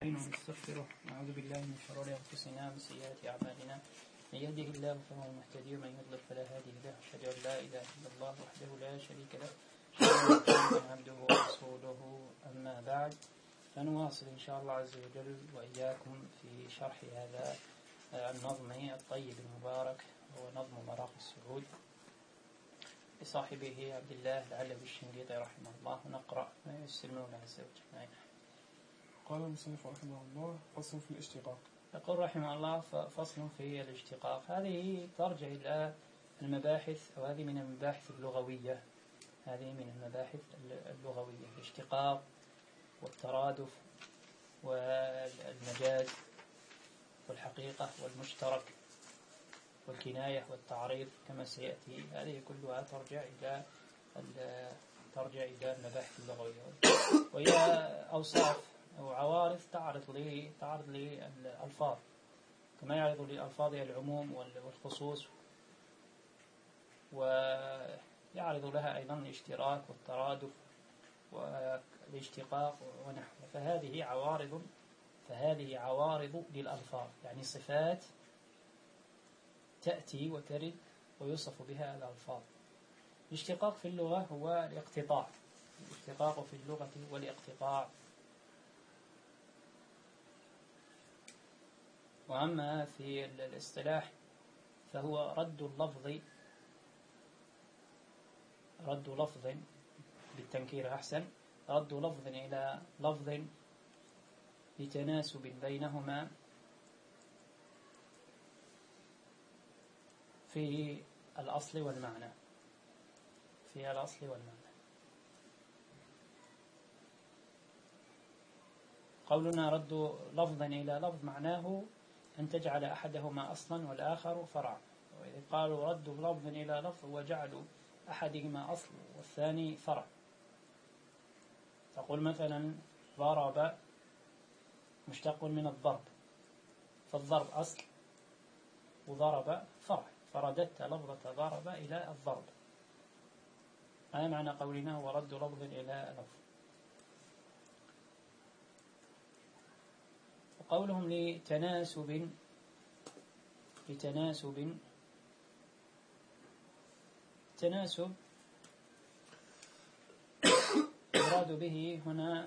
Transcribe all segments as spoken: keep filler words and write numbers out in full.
ونستغفره ونعوذ بالله من شرور أنفسنا ومن سيئات أعمالنا من يهده الله فهو المهتدي ومن يضلل فلا هادي له أشهد أن لا إله إلا الله وحده لا شريك له أشهد أن محمدا عبده ورسوله أما بعد فنواصل إن شاء الله عز وجل وإياكم في شرح هذا النظم الطيب المبارك هو نظم مراقي السعود لصاحبه عبد الله العلوي الشنقيطي رحمه الله. ونقرأ ما ييسر المولى عز وجل. قال المصنف رحمه الله: فصل في الاشتقاق. يقول رحمه الله: فصل في الاشتقاق. هذه ترجع إلى المباحث، أو هذه من المباحث اللغوية هذه من المباحث اللغوية الاشتقاق والترادف والمجاز والحقيقة والمشترك والكناية والتعريض كما سيأتي. هذه كلها ترجع إلى ترجع إلى المباحث اللغوية، وهي أوصاف أو عوارض تعرض لي تعرض لي الألفاظ كما يعرض للألفاظ العموم والخصوص، ويعرض لها أيضا الاشتراك والترادف والاشتقاق ونحوه. فهذه عوارض فهذه عوارض للألفاظ، يعني صفات تأتي وترد ويوصف بها الألفاظ. الاشتقاق في اللغة هو الاقتطاع. الاشتقاق في اللغة هو الاقتطاع. وأما في الاصطلاح فهو رد اللفظ رد لفظ بالتنكير أحسن رد لفظ إلى لفظ لتناسب بينهما في الأصل والمعنى في الأصل والمعنى. قولنا رد لفظ إلى لفظ معناه أن تجعل أحدهما أصلا والآخر فرعا. وإذا قالوا رد لفظ إلى لفظ وجعلوا أحدهما أصل والثاني فرع. تقول مثلا ضرب مشتق من الضرب، فالضرب أصل وضرب فرع، فرددت لفظة ضرب إلى الضرب. هذا معنى قولنا هو رد لفظ إلى لفظ. وقولهم لتناسب لتناسب تناسب يراد به هنا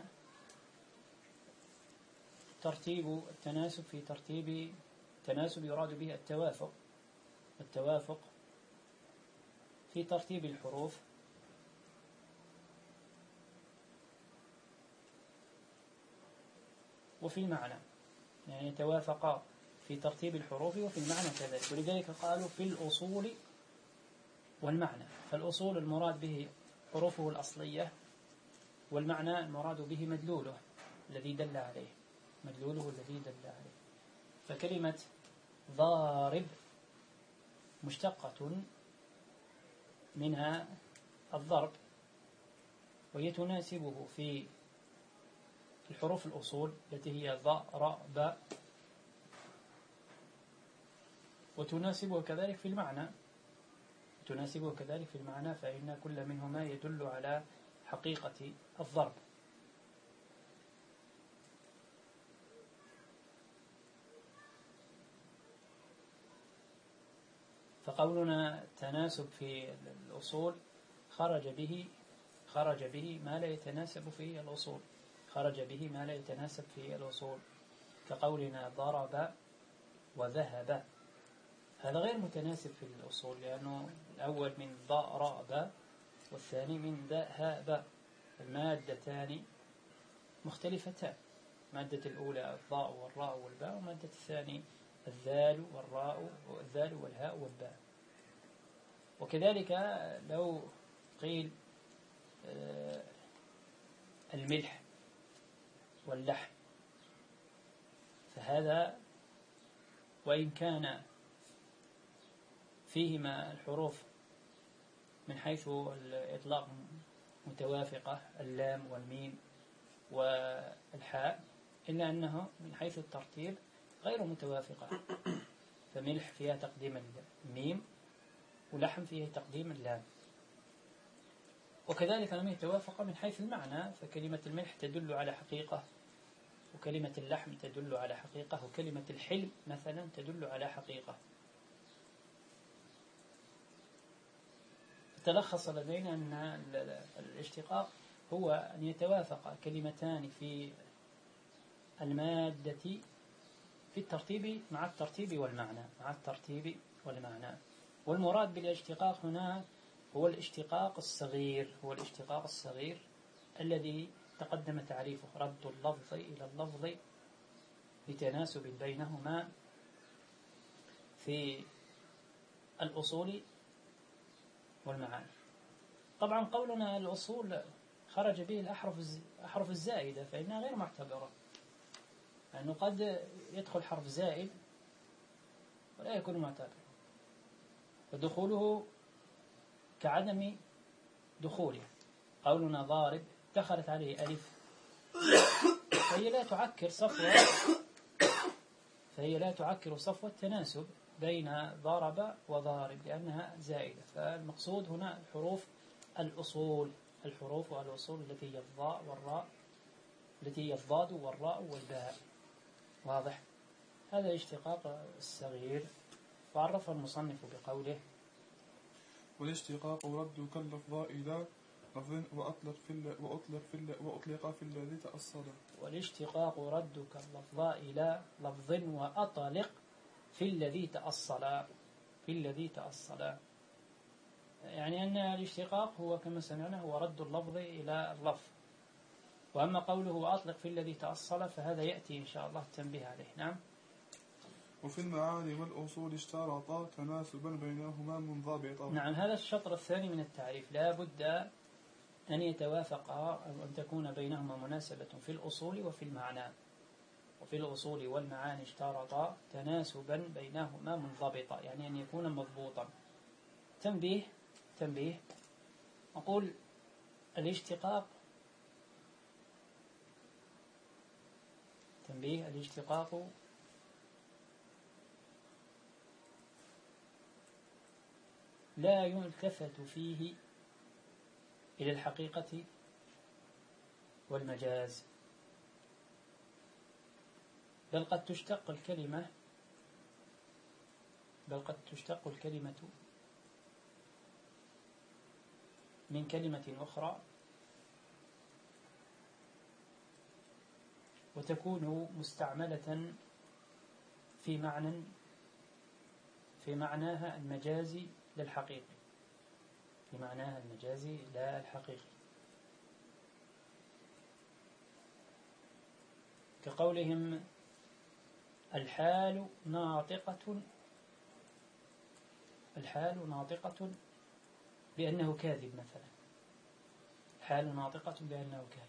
ترتيب التناسب في ترتيب التناسب يراد به التوافق التوافق في ترتيب الحروف وفي المعنى، يعني يتوافقا في ترتيب الحروف وفي المعنى كذلك. ولذلك قالوا في الأصول والمعنى. فالأصول المراد به حروفه الأصلية، والمعنى المراد به مدلوله الذي دل عليه مدلوله الذي دل عليه. فكلمة ضارب مشتقة منها الضرب، وهي تناسبه في الحروف الأصول التي هي ض ر ب، وتناسبه كذلك في المعنى تناسبه كذلك في المعنى فإن كل منهما يدل على حقيقة الضرب. فقولنا تناسب في الأصول خرج به خرج به ما لا يتناسب في الأصول خرج به ما لا يتناسب في الأصول كقولنا ضرب وذهب. هذا غير متناسب في الأصول، لأنه الأول من ضرب والثاني من ذهب. المادتان مختلفتان، مادة الأولى الضاء والراء والباء، ومادة الثاني الذال والراء والذال والهاء والباء. وكذلك لو قيل الملح واللحم، فهذا وإن كان فيهما الحروف من حيث الإطلاق متوافقة، اللام والميم والحاء، إلا أنه من حيث الترتيب غير متوافقة. فملح فيها تقديم الميم، ولحم فيه تقديم اللام. وكذلك لم يتوافق من حيث المعنى، فكلمة الملح تدل على حقيقة وكلمة اللحم تدل على حقيقة، وكلمة الحلم مثلا تدل على حقيقة. تلخص لدينا أن الاشتقاق هو أن يتوافق كلمتان في المادة في الترتيب مع الترتيب والمعنى مع الترتيب والمعنى. والمراد بالاشتقاق هنا هو الاشتقاق الصغير هو الاشتقاق الصغير الذي تقدم تعريفه: رد اللفظ إلى اللفظ لتناسب بينهما في الأصول والمعاني. طبعا قولنا الأصول خرج به الأحرف الزائدة فإنها غير معتبرة، لأنه قد يدخل حرف زائد ولا يكون معتبرا، فدخوله كعدم دخوله. قولنا ضارب دخلت عليه ألف فهي لا تعكر صفوة فهي لا تعكر صفوة التناسب بين ضرب وضارب لأنها زائدة. فالمقصود هنا حروف الأصول الحروف والأصول التي هي الضاء والراء التي هي الضاد والراء والباء. واضح؟ هذا الاشتقاق الصغير. وعرفه المصنف بقوله: والاشتقاق رد كاللفظاء إلى لفظ وأطلق في وأطلق في وأطلق في الذي تأصل. والاشتقاق رد كاللفظاء إلى لفظ وأطلق في الذي تأصل في الذي تأصل يعني أن الاشتقاق هو كما سمعنا هو رد اللفظ إلى اللفظ. وأما قوله وأطلق في الذي تأصل فهذا يأتي إن شاء الله التنبيه عليه. نعم. وفي المعاني والأصول اشترطا تناسبا بينهما منضبطا. نعم، هذا الشطر الثاني من التعريف. لا بد أن يتوافقا أو أن تكون بينهما مناسبة في الأصول وفي المعنى. وفي الأصول والمعاني اشترطا تناسبا بينهما منضبطا، يعني أن يكون مضبوطا. تنبيه تنبيه أقول الاشتقاق تنبيه الاشتقاق لا يلتفت فيه إلى الحقيقة والمجاز، بل قد تشتق الكلمة بل قد تشتق الكلمة من كلمة أخرى وتكون مستعملة في معنى في معناها المجازي للحقيقي في معناها المجازي لا الحقيقي، كقولهم الحال ناطقة الحال ناطقة بأنه كاذب مثلا. الحال ناطقة بأنه كاذب.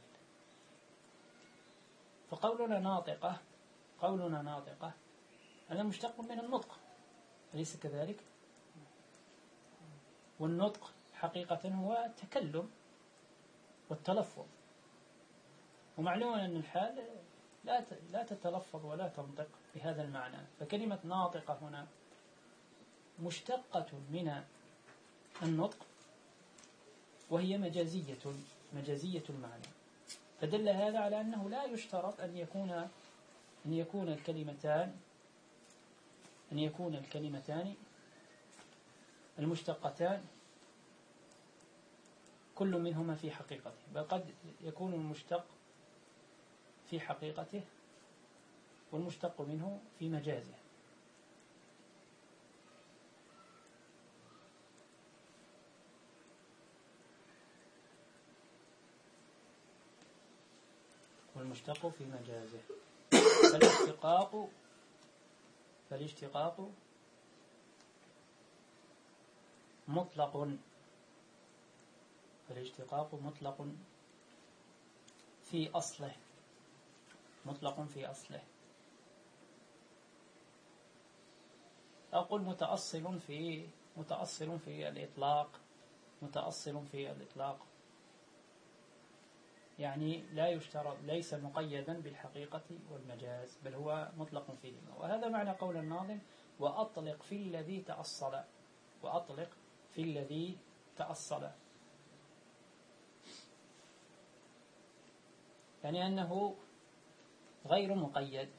فقولنا ناطقة قولنا ناطقة هذا مشتق من النطق، أليس كذلك؟ والنطق حقيقة هو التكلم والتلفظ، ومعلوم أن الحال لا لا تتلفظ ولا تنطق بهذا المعنى. فكلمة ناطقة هنا مشتقة من النطق وهي مجازية مجازية المعنى، فدل هذا على أنه لا يشترط أن يكون أن يكون الكلمتان أن يكون الكلمتان المشتقتان كل منهما في حقيقته، بل قد يكون المشتق في حقيقته والمشتق منه في مجازه. والمشتق في مجازه. فالاشتقاق فالاشتقاق مطلق فالاشتقاق مطلق في أصله مطلق في أصله أقول متأصل في متأصل في الإطلاق متأصل في الإطلاق يعني لا يشترط ليس مقيدا بالحقيقة والمجاز، بل هو مطلق فيهما. وهذا معنى قول الناظم وأطلق في الذي تأصل وأطلق في الذي تأصل، يعني أنه غير مقيد،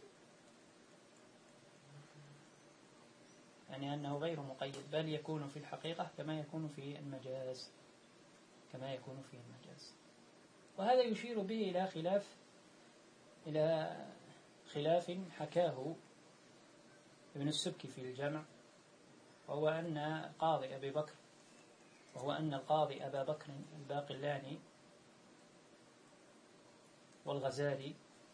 يعني أنه غير مقيد، بل يكون في الحقيقة كما يكون في المجاز، كما يكون في المجاز. وهذا يشير به إلى خلاف إلى خلاف حكاه ابن السبكي في الجمع، وهو أن قاضي أبي بكر وهو أن القاضي أبا بكر الباقلاني والغزالي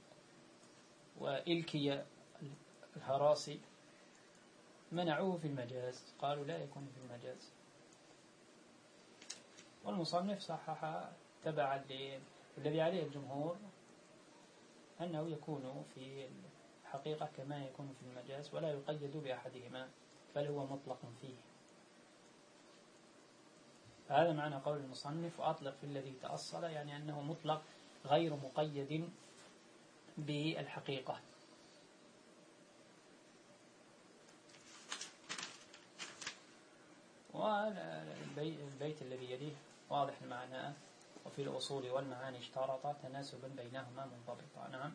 وإلكي الهراسي منعوه في المجاز، قالوا لا يكون في المجاز. والمصنف صحح تبعا للذي عليه الجمهور أنه يكون في الحقيقة كما يكون في المجاز، ولا يقيد بأحدهما، بل هو مطلق فيه. هذا معنى قول المصنف وأطلق في الذي تأصل، يعني أنه مطلق غير مقيد بالحقيقة. والبيت الذي يليه واضح المعنى: وفي الأصول والمعاني اشترط تناسبا بينهما منضبطا. نعم.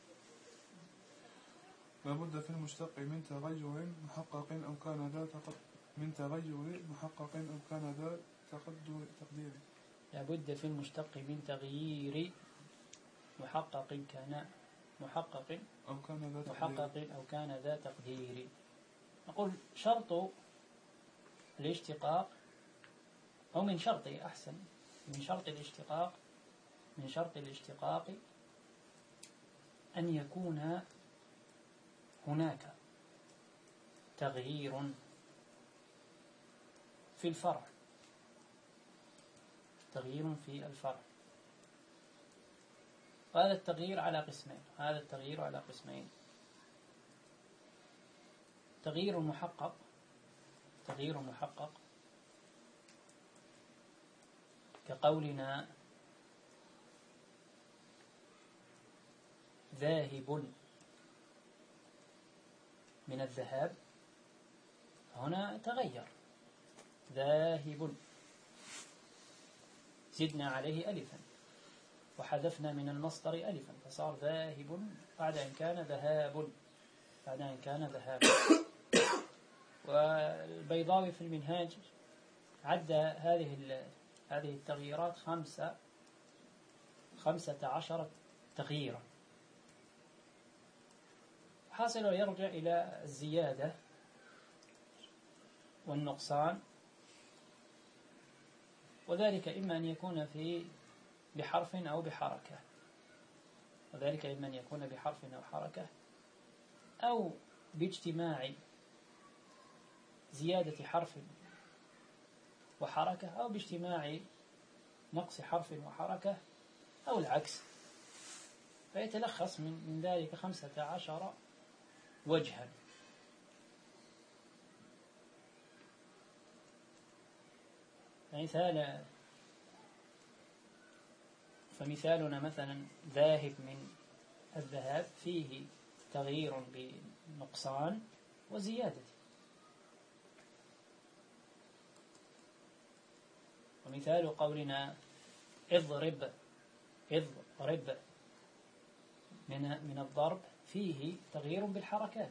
لابد في المشتق من تغير محقق أو كان ذا من تغير محقق أو كان ذا تقدير. لابد في المشتق من تغيير محقق كان محقق أو كان ذا محقق أو كان ذا تقدير. نقول شرط الاشتقاق، أو من شرط أحسن من شرط الاشتقاق من شرط الاشتقاق أن يكون هناك تغيير في الفرع، تغيير في الفرع. هذا التغيير على قسمين هذا التغيير على قسمين تغيير محقق تغيير محقق كقولنا ذاهب من الذهاب، هنا تغير ذاهب، زدنا عليه ألفا وحذفنا من المصدر ألفا فصار ذاهب بعد أن كان ذهاب بعد أن كان ذهاب. والبيضاوي في المنهاج عد هذه هذه التغييرات خمسة خمسة عشر تغييرا. حاصل يرجع إلى الزيادة والنقصان، وذلك إما أن يكون في بحرف أو بحركة وذلك إما أن يكون بحرف أو حركة، أو باجتماع زيادة حرف وحركة، أو باجتماع نقص حرف وحركة، أو العكس. فيتلخص من, من ذلك خمسة عشر وجها. مثال فمثالنا مثلا ذاهب من الذهاب فيه تغيير بنقصان وزيادة. ومثال قولنا اضرب اضرب من من الضرب فيه تغيير بالحركات،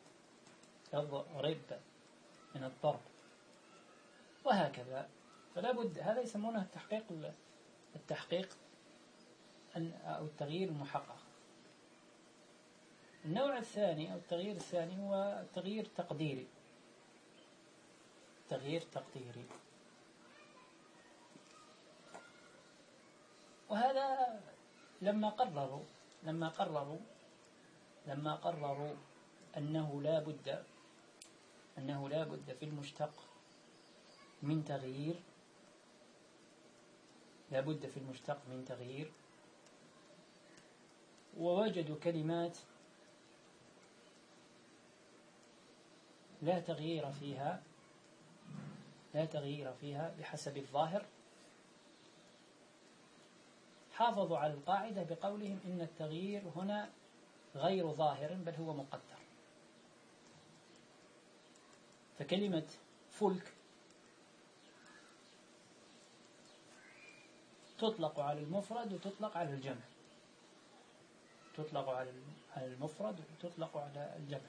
اضرب من الضرب، وهكذا. فلا بد، هذا يسمونه التحقيق التحقيق أو التغيير المحقق. النوع الثاني أو التغيير الثاني هو تغيير تقديري تغيير تقديري وهذا لما قرروا لما قرروا لما قرروا أنه لا بد أنه لا بد في المشتق من تغيير لا بد في المشتق من تغيير ووجدوا كلمات لا تغيير فيها لا تغيير فيها بحسب الظاهر، حافظوا على القاعدة بقولهم إن التغيير هنا غير ظاهر بل هو مقدر. فكلمة فلك تطلق على المفرد وتطلق على الجمع تطلق على على المفرد وتطلق على الجمع.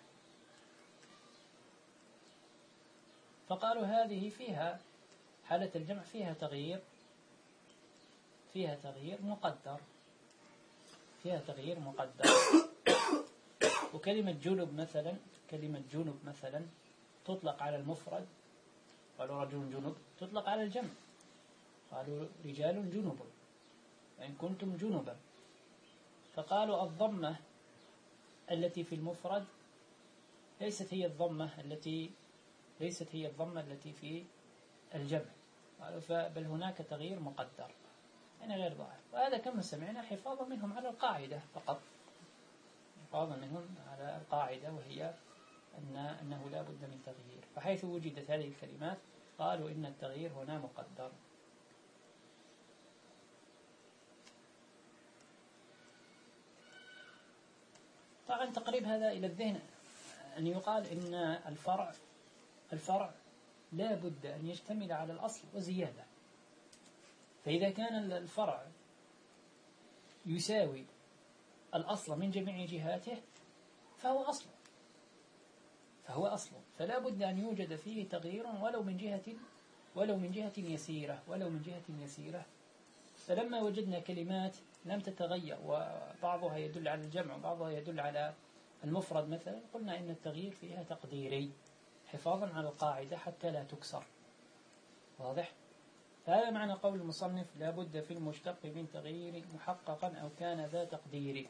فقالوا هذه فيها حالة الجمع فيها تغيير فيها تغيير مقدر فيها تغيير مقدر وكلمة جنب مثلا كلمة جنب مثلا تطلق على المفرد، قالوا رجل جنب، تطلق على الجمع، قالوا رجال جنب وإن كنتم جنبا. فقالوا الضمة التي في المفرد ليست هي الضمة التي ليست هي الضمة التي في الجمع، قالوا بل هناك تغيير مقدر يعني غير ظاهر. وهذا كما سمعنا حفاظا منهم على القاعدة فقط، حفاظا منهم على القاعدة وهي أن أنه لا بد من تغيير. فحيث وجدت هذه الكلمات قالوا إن التغيير هنا مقدر. طبعا تقريب هذا إلى الذهن أن يقال إن الفرع الفرع لا بد أن يشتمل على الأصل وزيادة. فإذا كان الفرع يساوي الأصل من جميع جهاته فهو أصل فهو أصل فلا بد أن يوجد فيه تغيير ولو من جهة ولو من جهة يسيرة ولو من جهة يسيرة. فلما وجدنا كلمات لم تتغير وبعضها يدل على الجمع وبعضها يدل على المفرد مثلا، قلنا إن التغيير فيها تقديري حفاظا على القاعدة حتى لا تكسر. واضح؟ هذا معنى قول المصنف لا بد في المشتق من تغيير محققا أو كان ذا تقدير.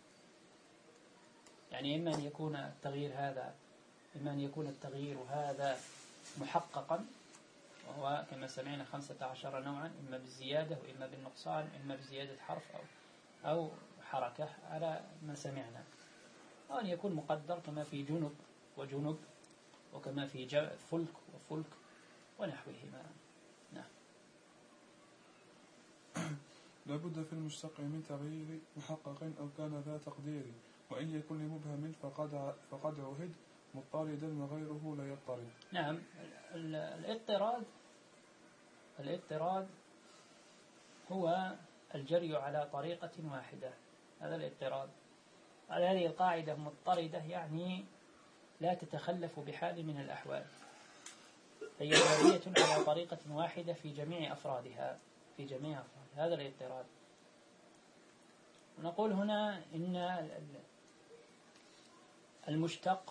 يعني إما أن يكون التغيير هذا إما أن يكون التغيير هذا محققا وهو كما سمعنا خمسة عشر نوعا، إما بالزيادة وإما بالنقصان، إما بزيادة حرف أو أو حركة على ما سمعنا، أو أن يكون مقدر كما في جنب وجنب وكما في فلك وفلك ونحوهما. نعم. لا بد في المشتق من تغيير محقق أو كان ذا تقدير، وإن يكن لمبهم فقد فقد عهد مضطردا وغيره لا يضطرد. نعم. الاضطراد الاضطراد هو الجري على طريقة واحدة، هذا الاضطراد. على هذه القاعدة مضطردة يعني لا تتخلف بحال من الأحوال، فهي جارية على طريقة واحدة في جميع أفرادها في جميع أفرادها. هذا الاضطراد. نقول هنا إن المشتق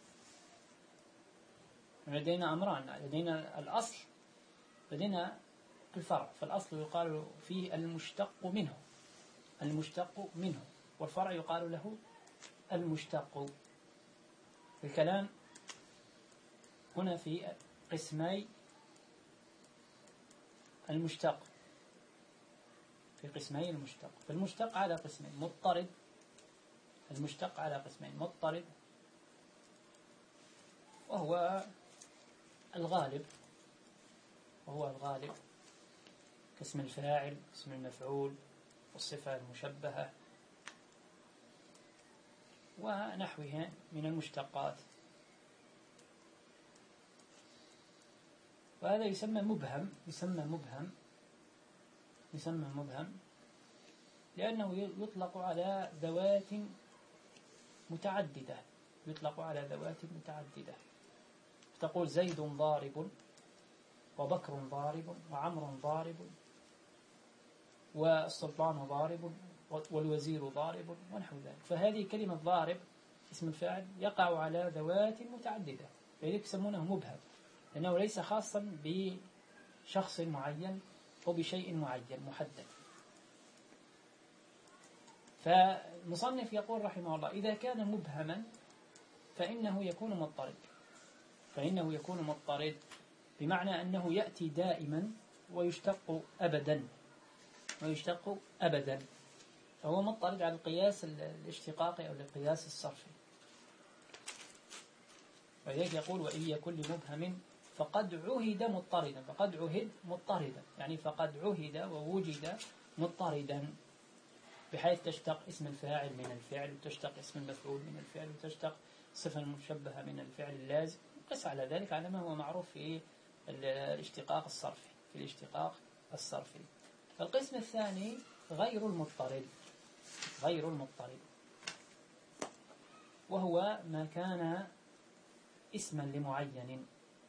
لدينا أمران، لدينا الأصل لدينا الفرع. فالأصل يقال فيه المشتق منه المشتق منه والفرع يقال له المشتق. الكلام هنا في قسمي المشتق في قسمي المشتق. فالمشتق على قسمين مضطرد المشتق على قسمين مضطرد وهو الغالب وهو الغالب كاسم الفاعل، اسم المفعول، والصفة المشبهة ونحوها من المشتقات. وهذا يسمى مبهم يسمى مبهم يسمى مبهم لأنه يطلق على ذوات متعددة يطلق على ذوات متعددة. تقول زيد ضارب وبكر ضارب وعمر ضارب والسلطان ضارب والوزير ضارب ونحو ذلك. فهذه كلمة ضارب اسم الفاعل يقع على ذوات متعددة، فلذلك يسمونه مبهم لأنه ليس خاصا بشخص معين أو بشيء معين محدد. فالمصنف يقول رحمه الله إذا كان مبهما فإنه يكون مضطرد فإنه يكون مضطرد بمعنى أنه يأتي دائما ويشتق أبدا ويشتق أبدا فهو مضطرد على القياس الاشتقاقي أو القياس الصرفي. ولذلك يقول وإن يكن لمبهم فقد عهد مضطردا فقد عهد مضطردا يعني فقد عهد ووجد مضطردا، بحيث تشتق اسم الفاعل من الفعل وتشتق اسم المفعول من الفعل وتشتق صفة المشبهة من الفعل اللازم. قس على ذلك على ما هو معروف في الاشتقاق الصرفي في الاشتقاق الصرفي. القسم الثاني غير المضطرد غير المضطرد وهو ما كان اسما لمعين،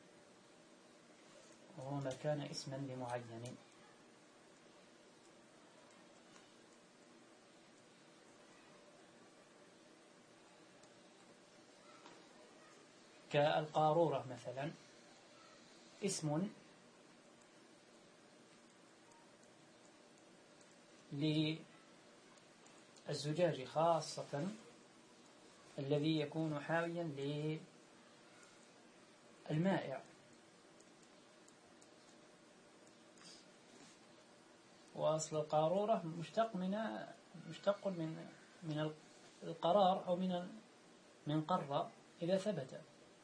وهو ما كان اسما لمعين. كالقارورة مثلا اسم للزجاج خاصة الذي يكون حاويا للمائع، وأصل القارورة مشتق من مشتق من من القرار أو من من قرر إذا ثبت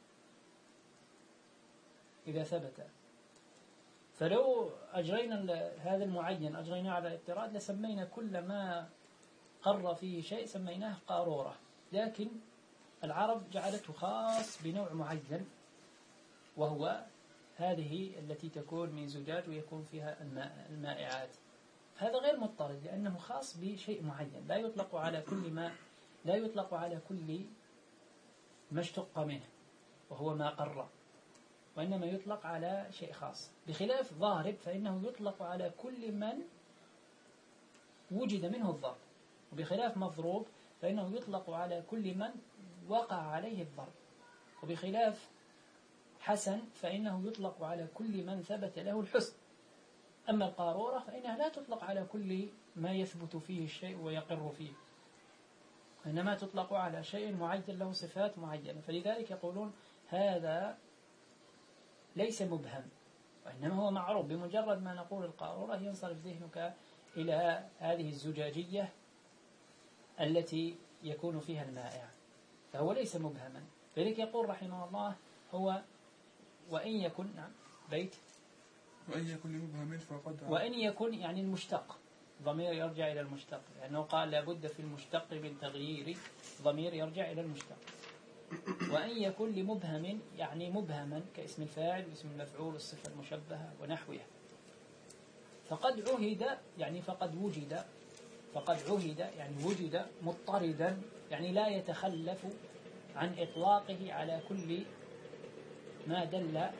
إذا ثبت فلو أجرينا هذا المعين أجرينا على الاضطراد لسمينا كل ما قر فيه شيء سميناه قارورة، لكن العرب جعلته خاص بنوع معين وهو هذه التي تكون من زجاج ويكون فيها الماء المائعات. هذا غير مضطرد لأنه خاص بشيء معين، لا يطلق على كل ما لا يطلق على كل ما اشتق منه وهو ما قر، وإنما يطلق على شيء خاص، بخلاف ضارب فإنه يطلق على كل من وجد منه الضرب، وبخلاف مضروب فإنه يطلق على كل من وقع عليه الضرب، وبخلاف حسن فإنه يطلق على كل من ثبت له الحسن. أما القارورة فإنها لا تطلق على كل ما يثبت فيه الشيء ويقر فيه، إنما تطلق على شيء معين له صفات معينة، فلذلك يقولون هذا ليس مبهم وإنما هو معروف، بمجرد ما نقول القارورة ينصرف ذهنك إلى هذه الزجاجية التي يكون فيها المائع، فهو ليس مبهما. فلذلك يقول رحمه الله هو وإن يكن نعم بيت وإن يكن لمبهم فقد وإن يكن يعني المشتق ضمير يرجع إلى المشتق، لأنه قال لابد في المشتق من تغيير ضمير يرجع إلى المشتق. وإن يكن لمبهم يعني مبهما كاسم الفاعل واسم المفعول والصفة المشبهة ونحوها. فقد عهد يعني فقد وجد فقد عهد يعني وجد مضطردا يعني لا يتخلف عن إطلاقه على كل ما دل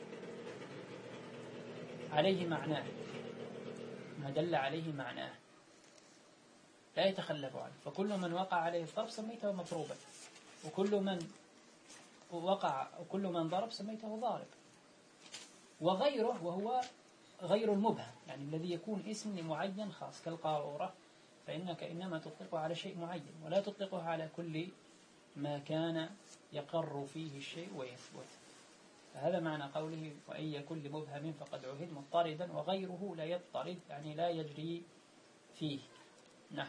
عليه معناه ما دل عليه معناه لا يتخلف عنه. فكل من وقع عليه الضرب سميته مضروبا، وكل من وقع وكل من ضرب سميته ضارب. وغيره وهو غير المبهم يعني الذي يكون اسم لمعين خاص كالقارورة، فإنك إنما تطلقه على شيء معين ولا تطلقه على كل ما كان يقر فيه الشيء ويثبت. فهذا معنى قوله وإن يكن لمبهم فقد عهد مضطردا، وغيره لا يضطرد يعني لا يجري فيه. نعم.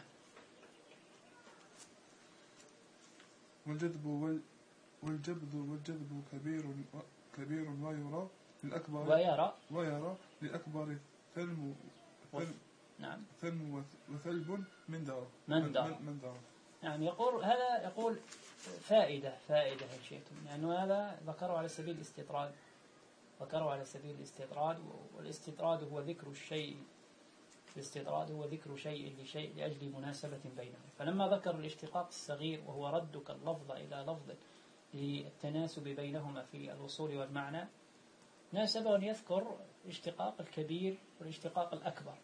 والجذب والجبذ والجذب كبير كبير ويرى للأكبر ويرى ويرى للأكبر ثلم ثلم نعم ثلم وثلب من دار من دار من دار نعم. يقول هذا يقول فائدة فائدة إن شئتم، لأنه يعني هذا ذكره على سبيل الاستطراد ذكره على سبيل الاستطراد والاستطراد هو ذكر الشيء الاستطراد هو ذكر شيء لشيء لأجل مناسبة بينهم. فلما ذكر الاشتقاق الصغير وهو ردك اللفظ إلى لفظ للتناسب بينهما في الوصول والمعنى، ناسبه أن يذكر الاشتقاق الكبير والاشتقاق الأكبر.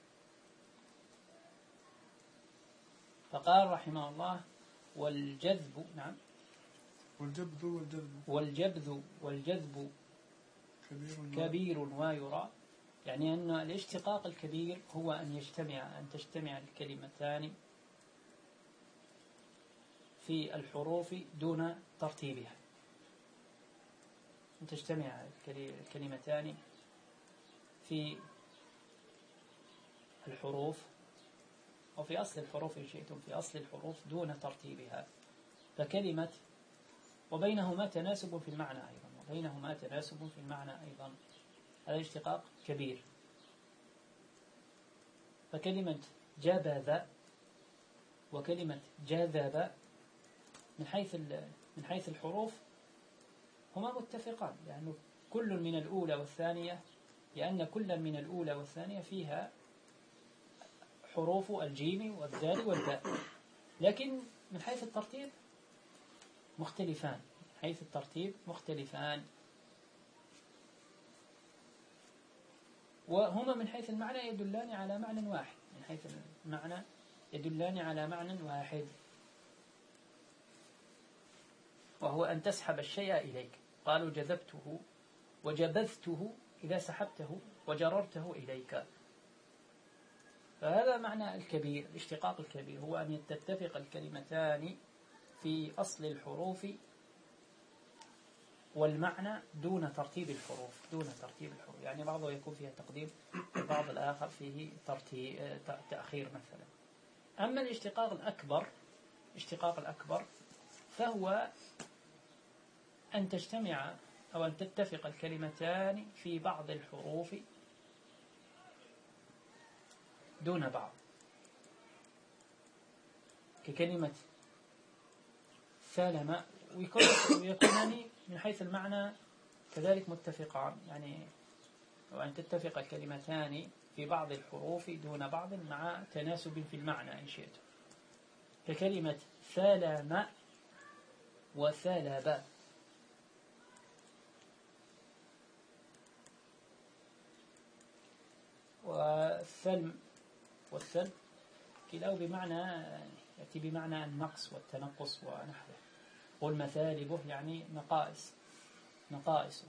فقال رحمه الله والجذب نعم والجبذ والجذب والجبذ والجذب كبير, كبير ويرى، يعني أن الاشتقاق الكبير هو أن يجتمع أن تجتمع الكلمتان في الحروف دون ترتيبها، أن تجتمع الكلمتان في الحروف أو في أصل الحروف إن شئتم في أصل الحروف دون ترتيبها. فكلمة وبينهما تناسب في المعنى أيضا وبينهما تناسب في المعنى أيضا هذا اشتقاق كبير. فكلمة جبذ وكلمة جذب من حيث من حيث الحروف هما متفقان، لأنه كل من الأولى والثانية لأن كل من الأولى والثانية فيها حروف الجيم والدال والباء، لكن من حيث الترتيب مختلفان، حيث الترتيب مختلفان، وهما من حيث المعنى يدلان على معنى واحد، من حيث المعنى يدلان على معنى واحد، وهو أن تسحب الشيء إليك. قالوا جذبته وجبذته إذا سحبته وجررته إليك. فهذا معنى الكبير، الاشتقاق الكبير هو أن تتفق الكلمتان في أصل الحروف والمعنى دون ترتيب الحروف، دون ترتيب الحروف، يعني بعضه يكون فيها تقديم وبعض الآخر فيه ترتيب تأخير مثلا. أما الاشتقاق الأكبر، الاشتقاق الأكبر فهو أن تجتمع أو أن تتفق الكلمتان في بعض الحروف دون بعض، ككلمة سالم، ويكونان من حيث المعنى كذلك متفقان، يعني وأن تتفق الكلمتان في بعض الحروف دون بعض مع تناسب في المعنى إن شئت، ككلمة سالم وسالب. والسلم والسلب كلاو بمعنى يأتي بمعنى النقص والتنقص ونحوه، والمثالبه يعني نقائص نقائصه،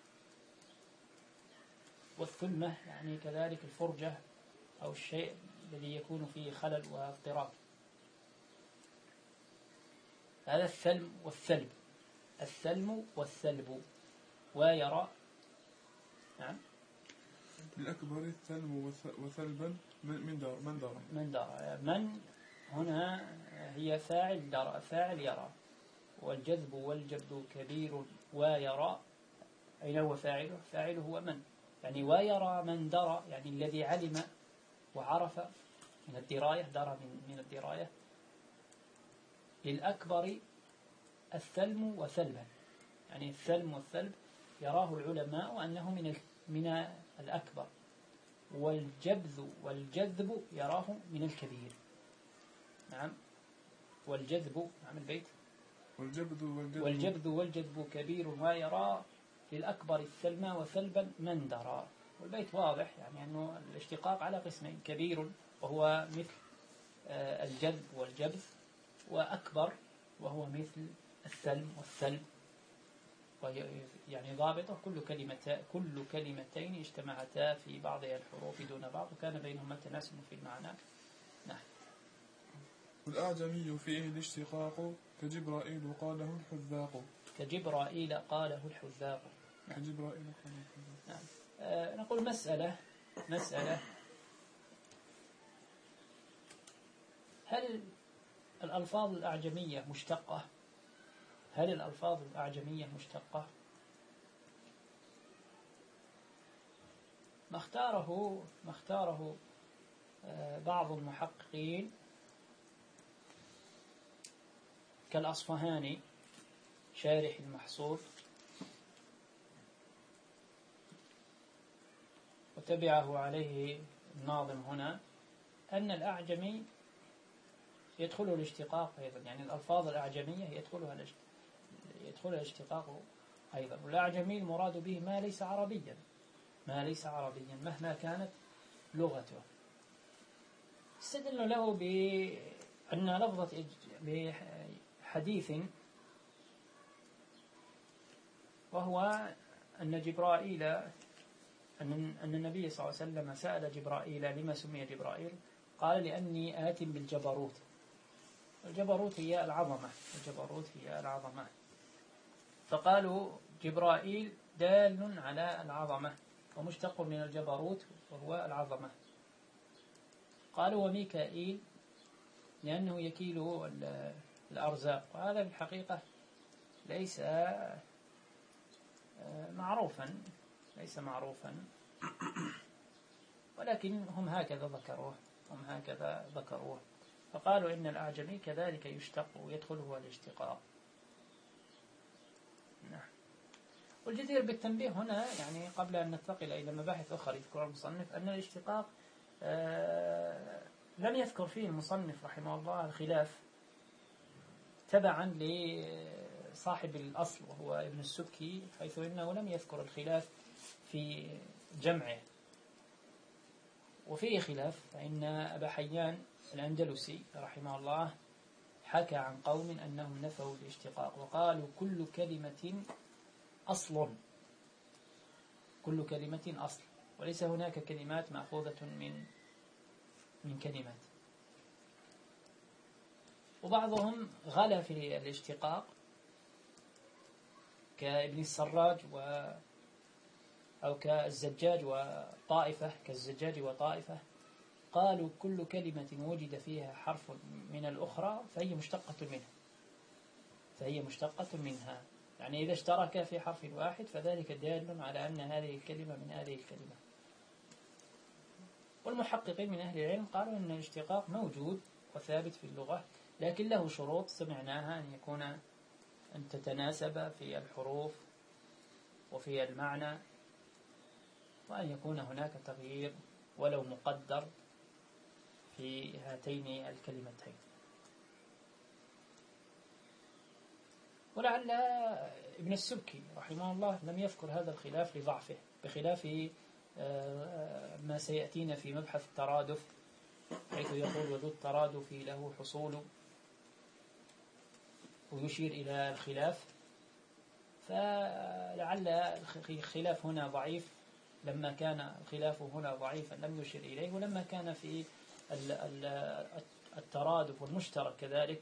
والثلمة يعني كذلك الفرجة أو الشيء الذي يكون فيه خلل واضطراب. هذا الثلم والثلب، الثلم والثلب ويرى. نعم. الأكبر الثلم وثلبا من دار من دار من دار من هنا هي فاعل دار، فاعل يرى، والجذب والجبد كبير ويرى. أين هو فاعله؟ فاعله هو من، يعني ويرى من درى، يعني الذي علم وعرف من الدراية، درى من, من الدراية. للأكبر الثلم وثلبا، يعني الثلم والثلب يراه العلماء أنه من من الأكبر، والجبذ والجذب يراه من الكبير. نعم. والجذب، نعم البيت، والجبذ والجذب, والجبذ والجذب كبير ويرى للأكبر الثلم وثلبا من درى. والبيت واضح، يعني أنه الاشتقاق على قسمين، كبير وهو مثل الجذب والجبذ، وأكبر وهو مثل الثلم والثلب. يعني ضابطه كل كلمة كل كلمتين اجتمعتا في بعض الحروف دون بعض، وكان بينهما تناسب في المعنى. نعم. والأعجمي فيه الاشتقاق كجبرائيل قاله الحذاق. كجبرائيل قاله الحذاق. كجبرائيل قاله الحذاق. نعم. آه نقول مسألة مسألة هل الألفاظ الأعجمية مشتقة؟ هل الألفاظ الأعجمية مشتقة؟ ما اختاره ما اختاره بعض المحققين كالأصفهاني شارح المحصول، وتبعه عليه الناظم هنا، أن الأعجمي يدخله الاشتقاق أيضا، يعني الألفاظ الأعجمية يدخلها يدخلها الاشتقاق أيضا. والأعجمي المراد به ما ليس عربيا، ما ليس عربيا مهما كانت لغته. استدل له بأن لفظة بحديث، وهو أن جبرائيل أن النبي صلى الله عليه وسلم سأل جبرائيل لما سمي جبرائيل، قال لأني آت بالجبروت. الجبروت هي العظمة، الجبروت هي العظمة، فقالوا جبرائيل دال على العظمة ومشتق من الجبروت وهو العظمة. قالوا وميكائيل لأنه يكيل الأرزاق، وهذا في الحقيقة ليس معروفا ليس معروفا ولكن هم هكذا ذكروه هم هكذا ذكروه فقالوا إن الأعجمي كذلك يشتق ويدخله الاشتقاق. نعم. والجدير بالتنبيه هنا، يعني قبل أن ننتقل إلى مباحث أخرى يذكر المصنف، أن الاشتقاق آه لم يذكر فيه المصنف رحمه الله الخلاف تبعا صاحب الأصل وهو ابن السبكي، حيث إنه لم يذكر الخلاف في جمعه، وفيه خلاف، فإن أبا حيان الأندلسي رحمه الله حكى عن قوم أنهم نفوا الاشتقاق وقالوا كل كلمة أصل، كل كلمة أصل، وليس هناك كلمات مأخوذة من من كلمات. وبعضهم غلا في الاشتقاق كابن السراج و أو كالزجاج وطائفة، كالزجاج وطائفة، قالوا كل كلمة وجد فيها حرف من الأخرى فهي مشتقة منها، فهي مشتقة منها، يعني إذا اشترك في حرف واحد فذلك دال على أن هذه الكلمة من هذه الكلمة. والمحققين من أهل العلم قالوا أن الاشتقاق موجود وثابت في اللغة، لكن له شروط سمعناها، أن يكون أن تتناسب في الحروف وفي المعنى، وأن يكون هناك تغيير ولو مقدر في هاتين الكلمتين. ولعل ابن السبكي رحمه الله لم يذكر هذا الخلاف لضعفه، بخلاف ما سيأتينا في مبحث الترادف، حيث يقول وذو الترادف له حصول، ويشير إلى الخلاف، فلعل الخلاف هنا ضعيف، لما كان الخلاف هنا ضعيفا لم يشير إليه، ولما كان في الترادف والمشترك كذلك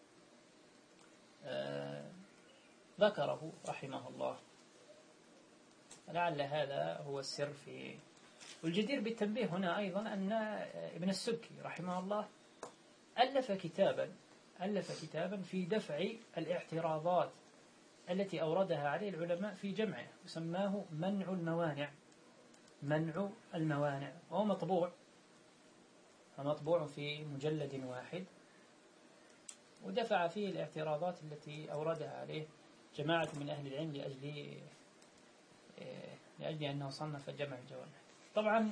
ذكره رحمه الله. لعل هذا هو السر في. والجدير بالتنبيه هنا أيضا أن ابن السبكي رحمه الله ألف كتابا ألف كتابا في دفع الاعتراضات التي أوردها عليه العلماء في جمعه، وسماه منع الموانع، منع الموانع، وهو مطبوع مطبوع في مجلد واحد، ودفع فيه الاعتراضات التي أوردها عليه جماعة من أهل العلم لأجل لأجل أنه صنف جمع الجوامع. طبعا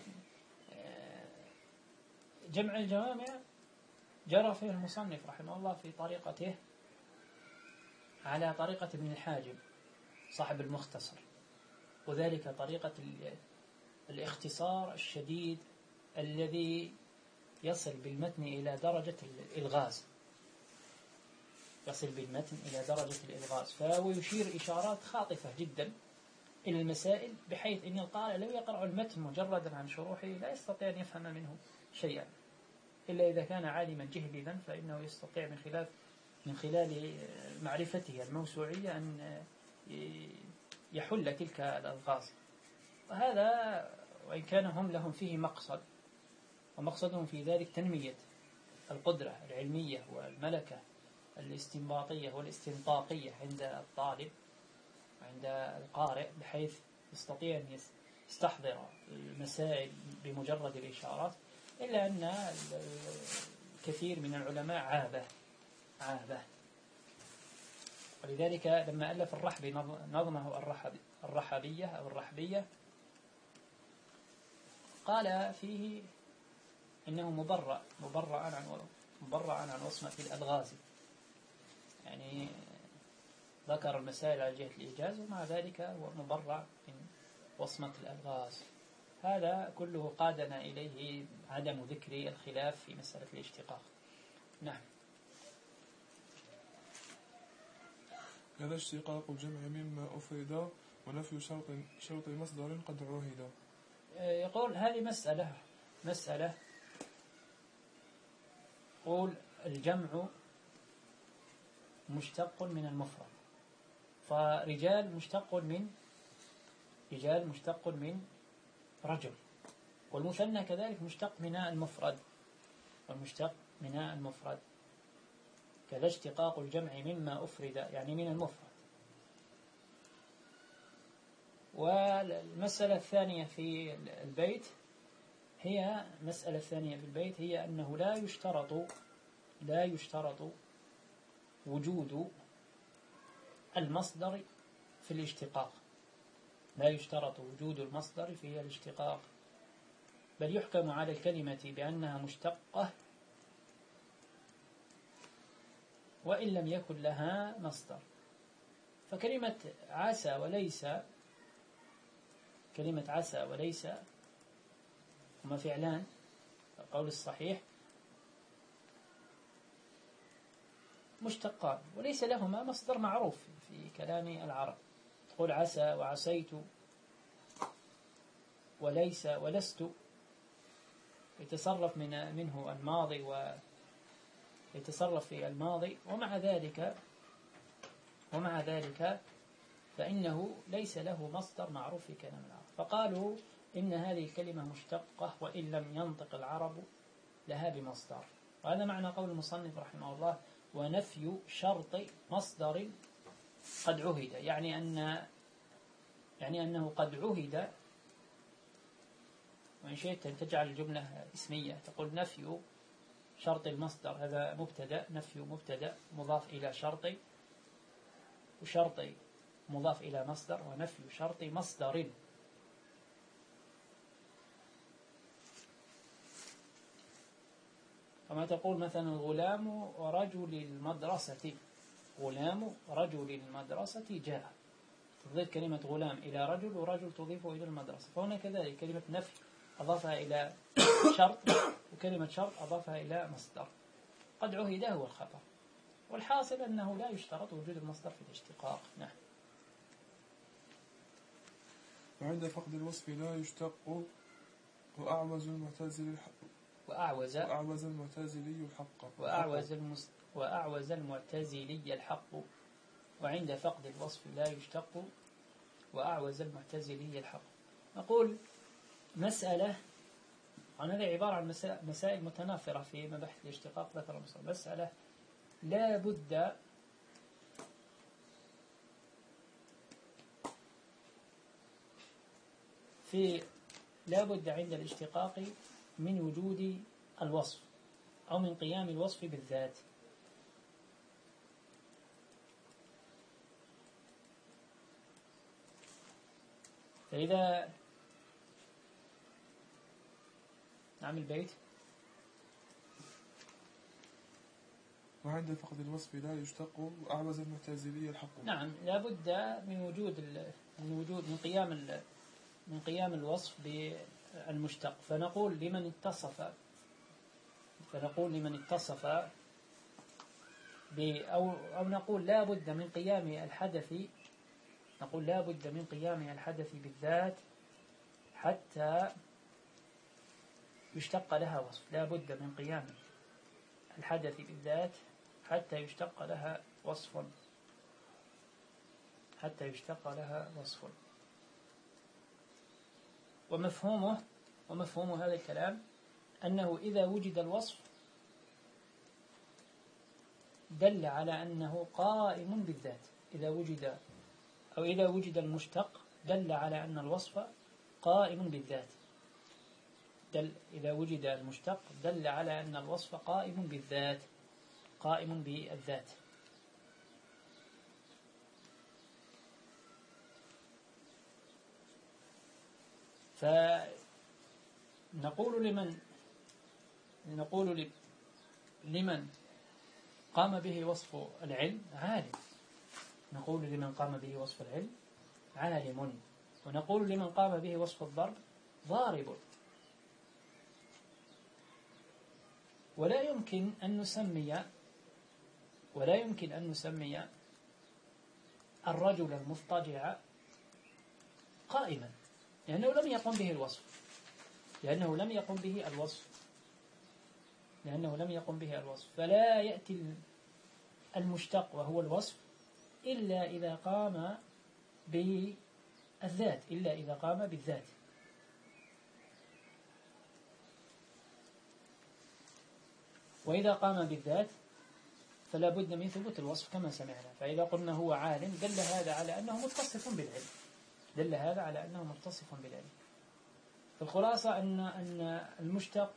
جمع الجوامع جرى فيه المصنف رحمه الله في طريقته على طريقة ابن الحاجب صاحب المختصر، وذلك طريقة الاختصار الشديد الذي يصل بالمتن إلى درجة الإلغاز، يصل بالمتن إلى درجة الإلغاز، فهو يشير إشارات خاطفة جدا إلى المسائل، بحيث أن القارئ لو يقرأ المتن مجردا عن شروحه لا يستطيع أن يفهم منه شيئا، إلا إذا كان عالما جهبذا فإنه يستطيع من خلال من خلال معرفته الموسوعية أن يحل تلك الألغاز. وهذا وإن كان هم لهم فيه مقصد، ومقصدهم في ذلك تنمية القدرة العلمية والملكة الاستنباطية والاستنطاقية عند الطالب عند القارئ، بحيث يستطيع أن يستحضر المسائل بمجرد الإشارات، إلا أن الكثير من العلماء عابه عابه ولذلك لما ألف الرحبي نظمه الرحب الرحبية أو الرحبية قال فيه إنه مبرأ مبرأ عن مبرأ عن وصمة الألغاز، يعني ذكر المسائل على جهة الإيجاز، ومع ذلك هو مبرأ من وصمة الألغاز. هذا كله قادنا إليه عدم ذكر الخلاف في مسألة الاشتقاق. نعم. كذا اشتقاق الجمع مما أفرد ونفي شرط شرط مصدر قد عهد. يقول هذه مسألة مسألة قول الجمع مشتق من المفرد، فرجال مشتق من رجال مشتق من رجل، والمثنى كذلك مشتق من المفرد، والمشتق من المفرد. كذا اشتقاق الجمع مما أفرد يعني من المفرد. والمسألة الثانية في البيت هي مسألة الثانية في البيت هي أنه لا يشترط لا يشترط وجود المصدر في الاشتقاق، لا يشترط وجود المصدر في الاشتقاق، بل يحكم على الكلمة بأنها مشتقة وإن لم يكن لها مصدر. فكلمة عسى وليس كلمة عسى وليس هما فعلان القول الصحيح مشتقان، وليس لهما مصدر معروف في كلام العرب. تقول عسى وعسيت، وليس ولست، يتصرف من منه الماضي ويتصرف في الماضي، ومع ذلك ومع ذلك فإنه ليس له مصدر معروف في كلام العرب. فقالوا إن هذه الكلمة مشتقة وإن لم ينطق العرب لها بمصدر. وهذا معنى قول المصنف رحمه الله: ونفي شرط مصدر قد عهد، يعني أن يعني أنه قد عهد. وإن شئت أن تجعل الجملة اسمية تقول نفي شرط المصدر، هذا مبتدأ، نفي مبتدأ مضاف إلى شرط، وشرط مضاف إلى مصدر، ونفي شرط مصدر. كما تقول مثلا غلام رجل المدرسة، غلام رجل المدرسة جاء، تضيف كلمة غلام إلى رجل، ورجل تضيفه إلى المدرسة. فهنا كذلك كلمة نفي أضافها إلى شرط، وكلمة شرط أضافها إلى مصدر. قد عهد هو الخبر، والحاصل أنه لا يشترط وجود المصدر في الاشتقاق. نعم. وعند فقد الوصف لا يشتق، وأعوز المعتزلي الحق وأعوز وأعوز المعتزلي الحق وأعوز المس وأعوز المعتزلي الحق. وعند فقد الوصف لا يشتق، وأعوز المعتزلي الحق. نقول مسألة، عن هذه عبارة عن مسائل متنافرة في مباحث الاشتقاق. ذكر المصنف مسألة لا بد في لا بد عند الاشتقاق من وجود الوصف أو من قيام الوصف بالذات. فإذا نعمل بيت. وعند فقد الوصف لا يشتق، وأعوز المعتزلي الحق. نعم، لا بد من وجود من وجود من قيام من قيام الوصف بالمشتق. فنقول لمن اتصف فنقول لمن اتصف أو أو نقول لا بد من قيام الحدث نقول لا بد من قيام الحدث بالذات حتى يشتق لها وصف. لا بد من قيام الحدث بالذات حتى يشتق لها وصف حتى يشتق لها وصف. ومفهومه ومفهوم هذا الكلام أنه إذا وجد الوصف دل على أنه قائم بالذات. إذا وجد أو إذا وجد المشتق دل على أن الوصف قائم بالذات. دل إذا وجد المشتق دل على أن الوصف قائم بالذات قائم بالذات. فنقول لمن نقول لمن قام به وصف العلم عالم. نقول لمن قام به وصف العلم عالم. ونقول لمن قام به وصف الضرب ضارب. ولا يمكن أن نسمي ولا يمكن أن نسمي الرجل المضطجع قائما، لأنه لم يقم به الوصف لأنه لم يقم به الوصف لأنه لم يقم به الوصف فلا يأتي المشتق وهو الوصف إلا إذا قام به الذات إلا إذا قام بالذات. وإذا قام بالذات فلا بد من ثبوت الوصف كما سمعنا. فإذا قلنا هو عالم دل هذا على أنه متصف بالعلم دل هذا على أنه متصف بالعلم. فالخلاصة أن أن المشتق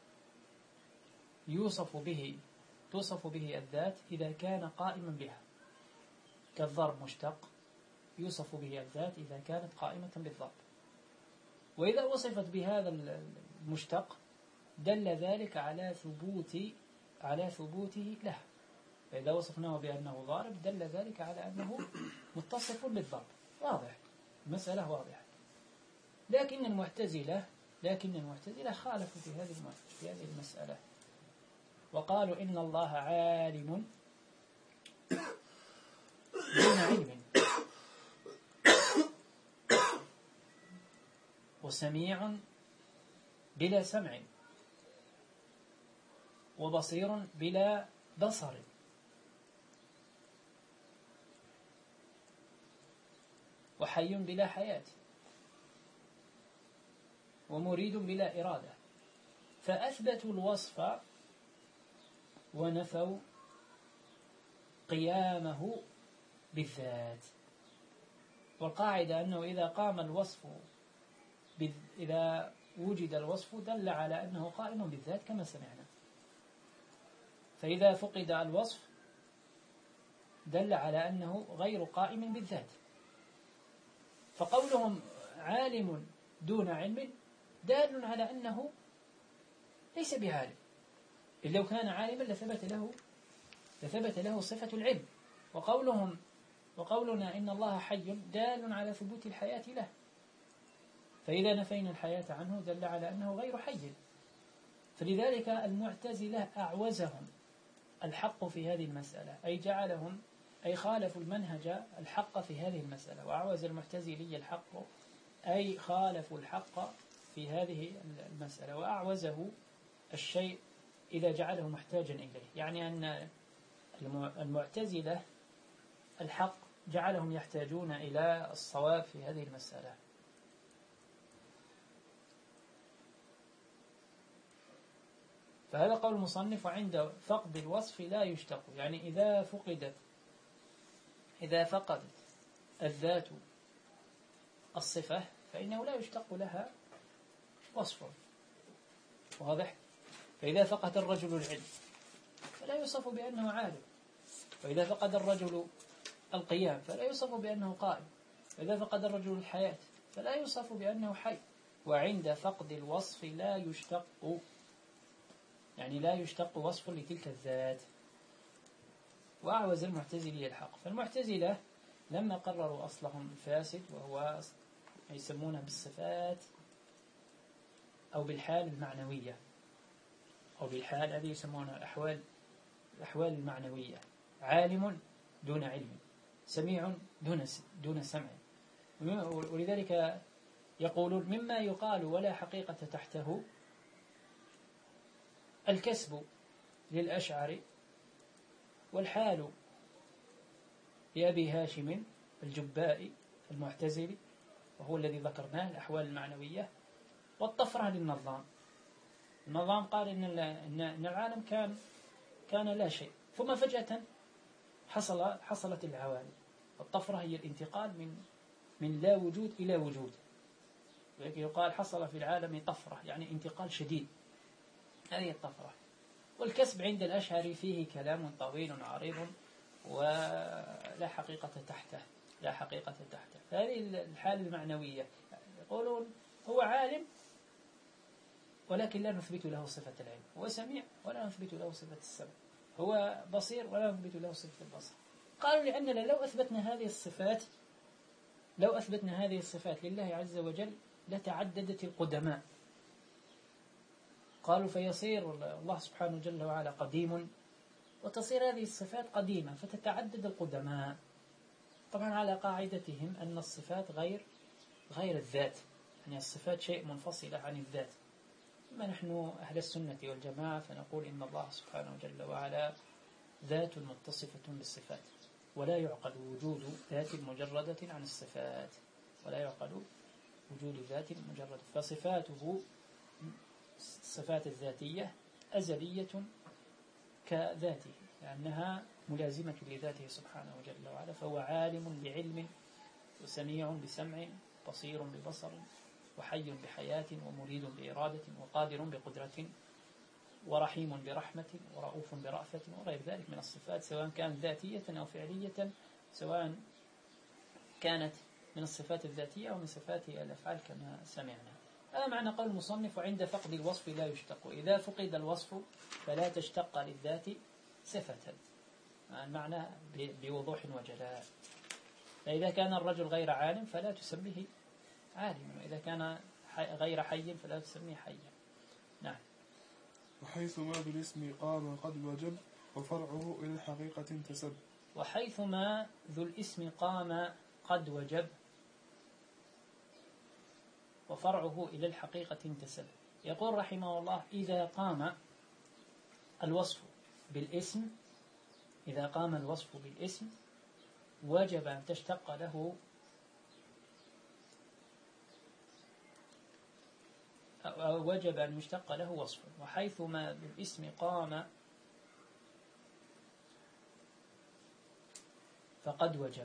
يوصف به توصف به الذات إذا كان قائما بها، كالضرب مشتق يوصف به الذات إذا كانت قائمة بالضرب. وإذا وصفت بهذا المشتق دل ذلك على ثبوت على ثبوته له فإذا وصفناه بأنه ضارب دل ذلك على أنه متصف بالضرب. واضح، المسألة واضحة. لكن المعتزلة لكن المعتزلة خالفوا في هذه في هذه المسألة، وقالوا إن الله عالم دون علم، وسميع بلا سمع، وبصير بلا بصر، وحي بلا حياة، ومريد بلا إرادة. فأثبتوا الوصف ونفوا قيامه بالذات. والقاعدة أنه إذا قام الوصف إذا وجد الوصف دل على أنه قائم بالذات كما سمعنا، فإذا فقد الوصف دل على أنه غير قائم بالذات. فقولهم عالم دون علم دال على أنه ليس بعالم، إذ لو كان عالما لثبت له لثبت له صفة العلم. وقولهم وقولنا إن الله حي دال على ثبوت الحياة له، فإذا نفينا الحياة عنه دل على أنه غير حي. فلذلك المعتزلة أعوزهم الحق في هذه المسألة، أي جعلهم أي خالفوا المنهج الحق في هذه المسألة. وأعوز المعتزلي الحق أي خالفوا الحق في هذه المسألة، وأعوزه الشيء إذا جعله محتاجا إليه. يعني أن المعتزلة الحق جعلهم يحتاجون إلى الصواب في هذه المسألة. فهذا قول المصنف: وعند فقد الوصف لا يشتق. يعني إذا فقدت إذا فقدت الذات الصفة فإنه لا يشتق لها وصف. واضح؟ فإذا فقد الرجل العلم فلا يوصف بأنه عالم، وإذا فقد الرجل القيام فلا يوصف بأنه قائم، وإذا فقد الرجل الحياة فلا يوصف بأنه حي. وعند فقد الوصف لا يشتق، يعني لا يشتق وصف لتلك الذات. وأعوز المعتزلية الحق. فالمعتزلة لما قرروا أصلهم الفاسد، وهو يسمونه بالصفات أو بالحال المعنوية، أو بالحال هذه يسمونها الأحوال الأحوال المعنوية: عالم دون علم، سميع دون دون سمع. ولذلك يقولون مما يقال ولا حقيقة تحته الكسب للأشعري، والحال لأبي هاشم الجبائي المعتزلي وهو الذي ذكرناه الأحوال المعنوية، والطفرة للنظام. النظام قال إن إن العالم كان كان لا شيء، ثم فجأة حصل حصلت العوالم. الطفرة هي الانتقال من من لا وجود إلى وجود. يقال حصل في العالم طفرة، يعني انتقال شديد. هذه الطفرة. والكسب عند الأشعري فيه كلام طويل عريض ولا حقيقة تحته لا حقيقة تحته. فهذه الحالة المعنوية. يقولون هو عالم ولكن لا نثبت له صفة العلم، هو سميع ولا نثبت له صفة السمع، هو بصير ولا نثبت له صفة البصر. قالوا لأننا لو أثبتنا هذه الصفات لو أثبتنا هذه الصفات لله عز وجل لتعددت القدماء. قالوا فيصير الله سبحانه جل وعلا قديم، وتصير هذه الصفات قديمة فتتعدد القدماء. طبعا على قاعدتهم أن الصفات غير غير الذات، يعني الصفات شيء منفصلة عن الذات. أما نحن أهل السنة والجماعة فنقول إن الله سبحانه جل وعلا ذات متصفة بالصفات، ولا يعقل وجود ذات مجردة عن الصفات، ولا يعقل وجود ذات مجردة. فصفاته الصفات الذاتية أزلية كذاته، لأنها ملازمة لذاته سبحانه جل وعلا. فهو عالم بعلم، وسميع بسمع، بصير ببصر، وحي بحياة، ومريد بإرادة، وقادر بقدرة، ورحيم برحمة، ورؤوف برأفة، وغير ذلك من الصفات، سواء كانت ذاتية أو فعلية، سواء كانت من الصفات الذاتية أو من صفات الأفعال كما سمعنا. هذا معنى قول المصنف: وعند فقد الوصف لا يشتق. إذا فقد الوصف فلا تشتق للذات صفة. المعنى بوضوح وجلاء. فإذا كان الرجل غير عالم فلا تسميه عالما، وإذا كان غير حي فلا تسميه حيا. نعم. وحيثما بالاسم قام قد وجب وفرعه إلى الحقيقة انتسب. وحيثما ذو الاسم قام قد وجب وفرعه إلى الحقيقة انتسب. يقول رحمه الله: إذا قام الوصف بالاسم إذا قام الوصف بالاسم وجب أن تشتق له وجب أن يشتق له وصف. وحيثما بالاسم قام فقد وجب،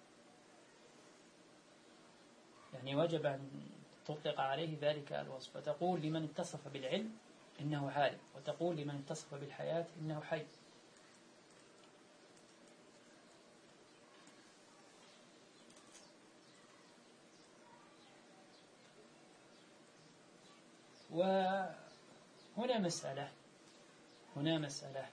يعني وجب أن تطلق عليه ذلك الوصف، فتقول لمن اتصف بالعلم إنه عالم، وتقول لمن اتصف بالحياة إنه حي. وهنا مسألة هنا مسألة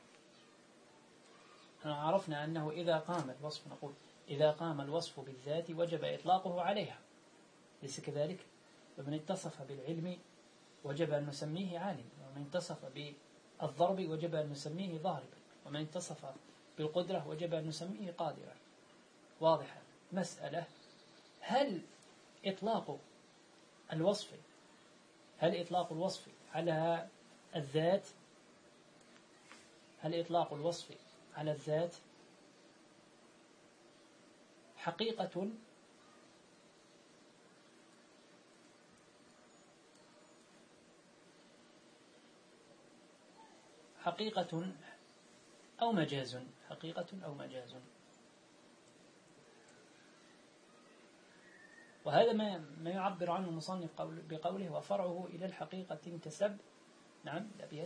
عرفنا أنه إذا قام الوصف نقول إذا قام الوصف بالذات وجب إطلاقه عليها، ليس كذلك؟ ومن اتصف بالعلم وجب أن نسميه عالم، ومن اتصف بالضرب وجب أن نسميه ضاربا، ومن اتصف بالقدرة وجب أن نسميه قادرا. واضحة. مسألة: هل إطلاق الوصف هل إطلاق الوصف على الذات هل إطلاق الوصف على الذات حقيقة حقيقة أو مجاز حقيقة أو مجاز؟ وهذا ما ما يعبر عنه المصنف بقوله: وفرعه إلى الحقيقة انتسب. نعم الأبيات.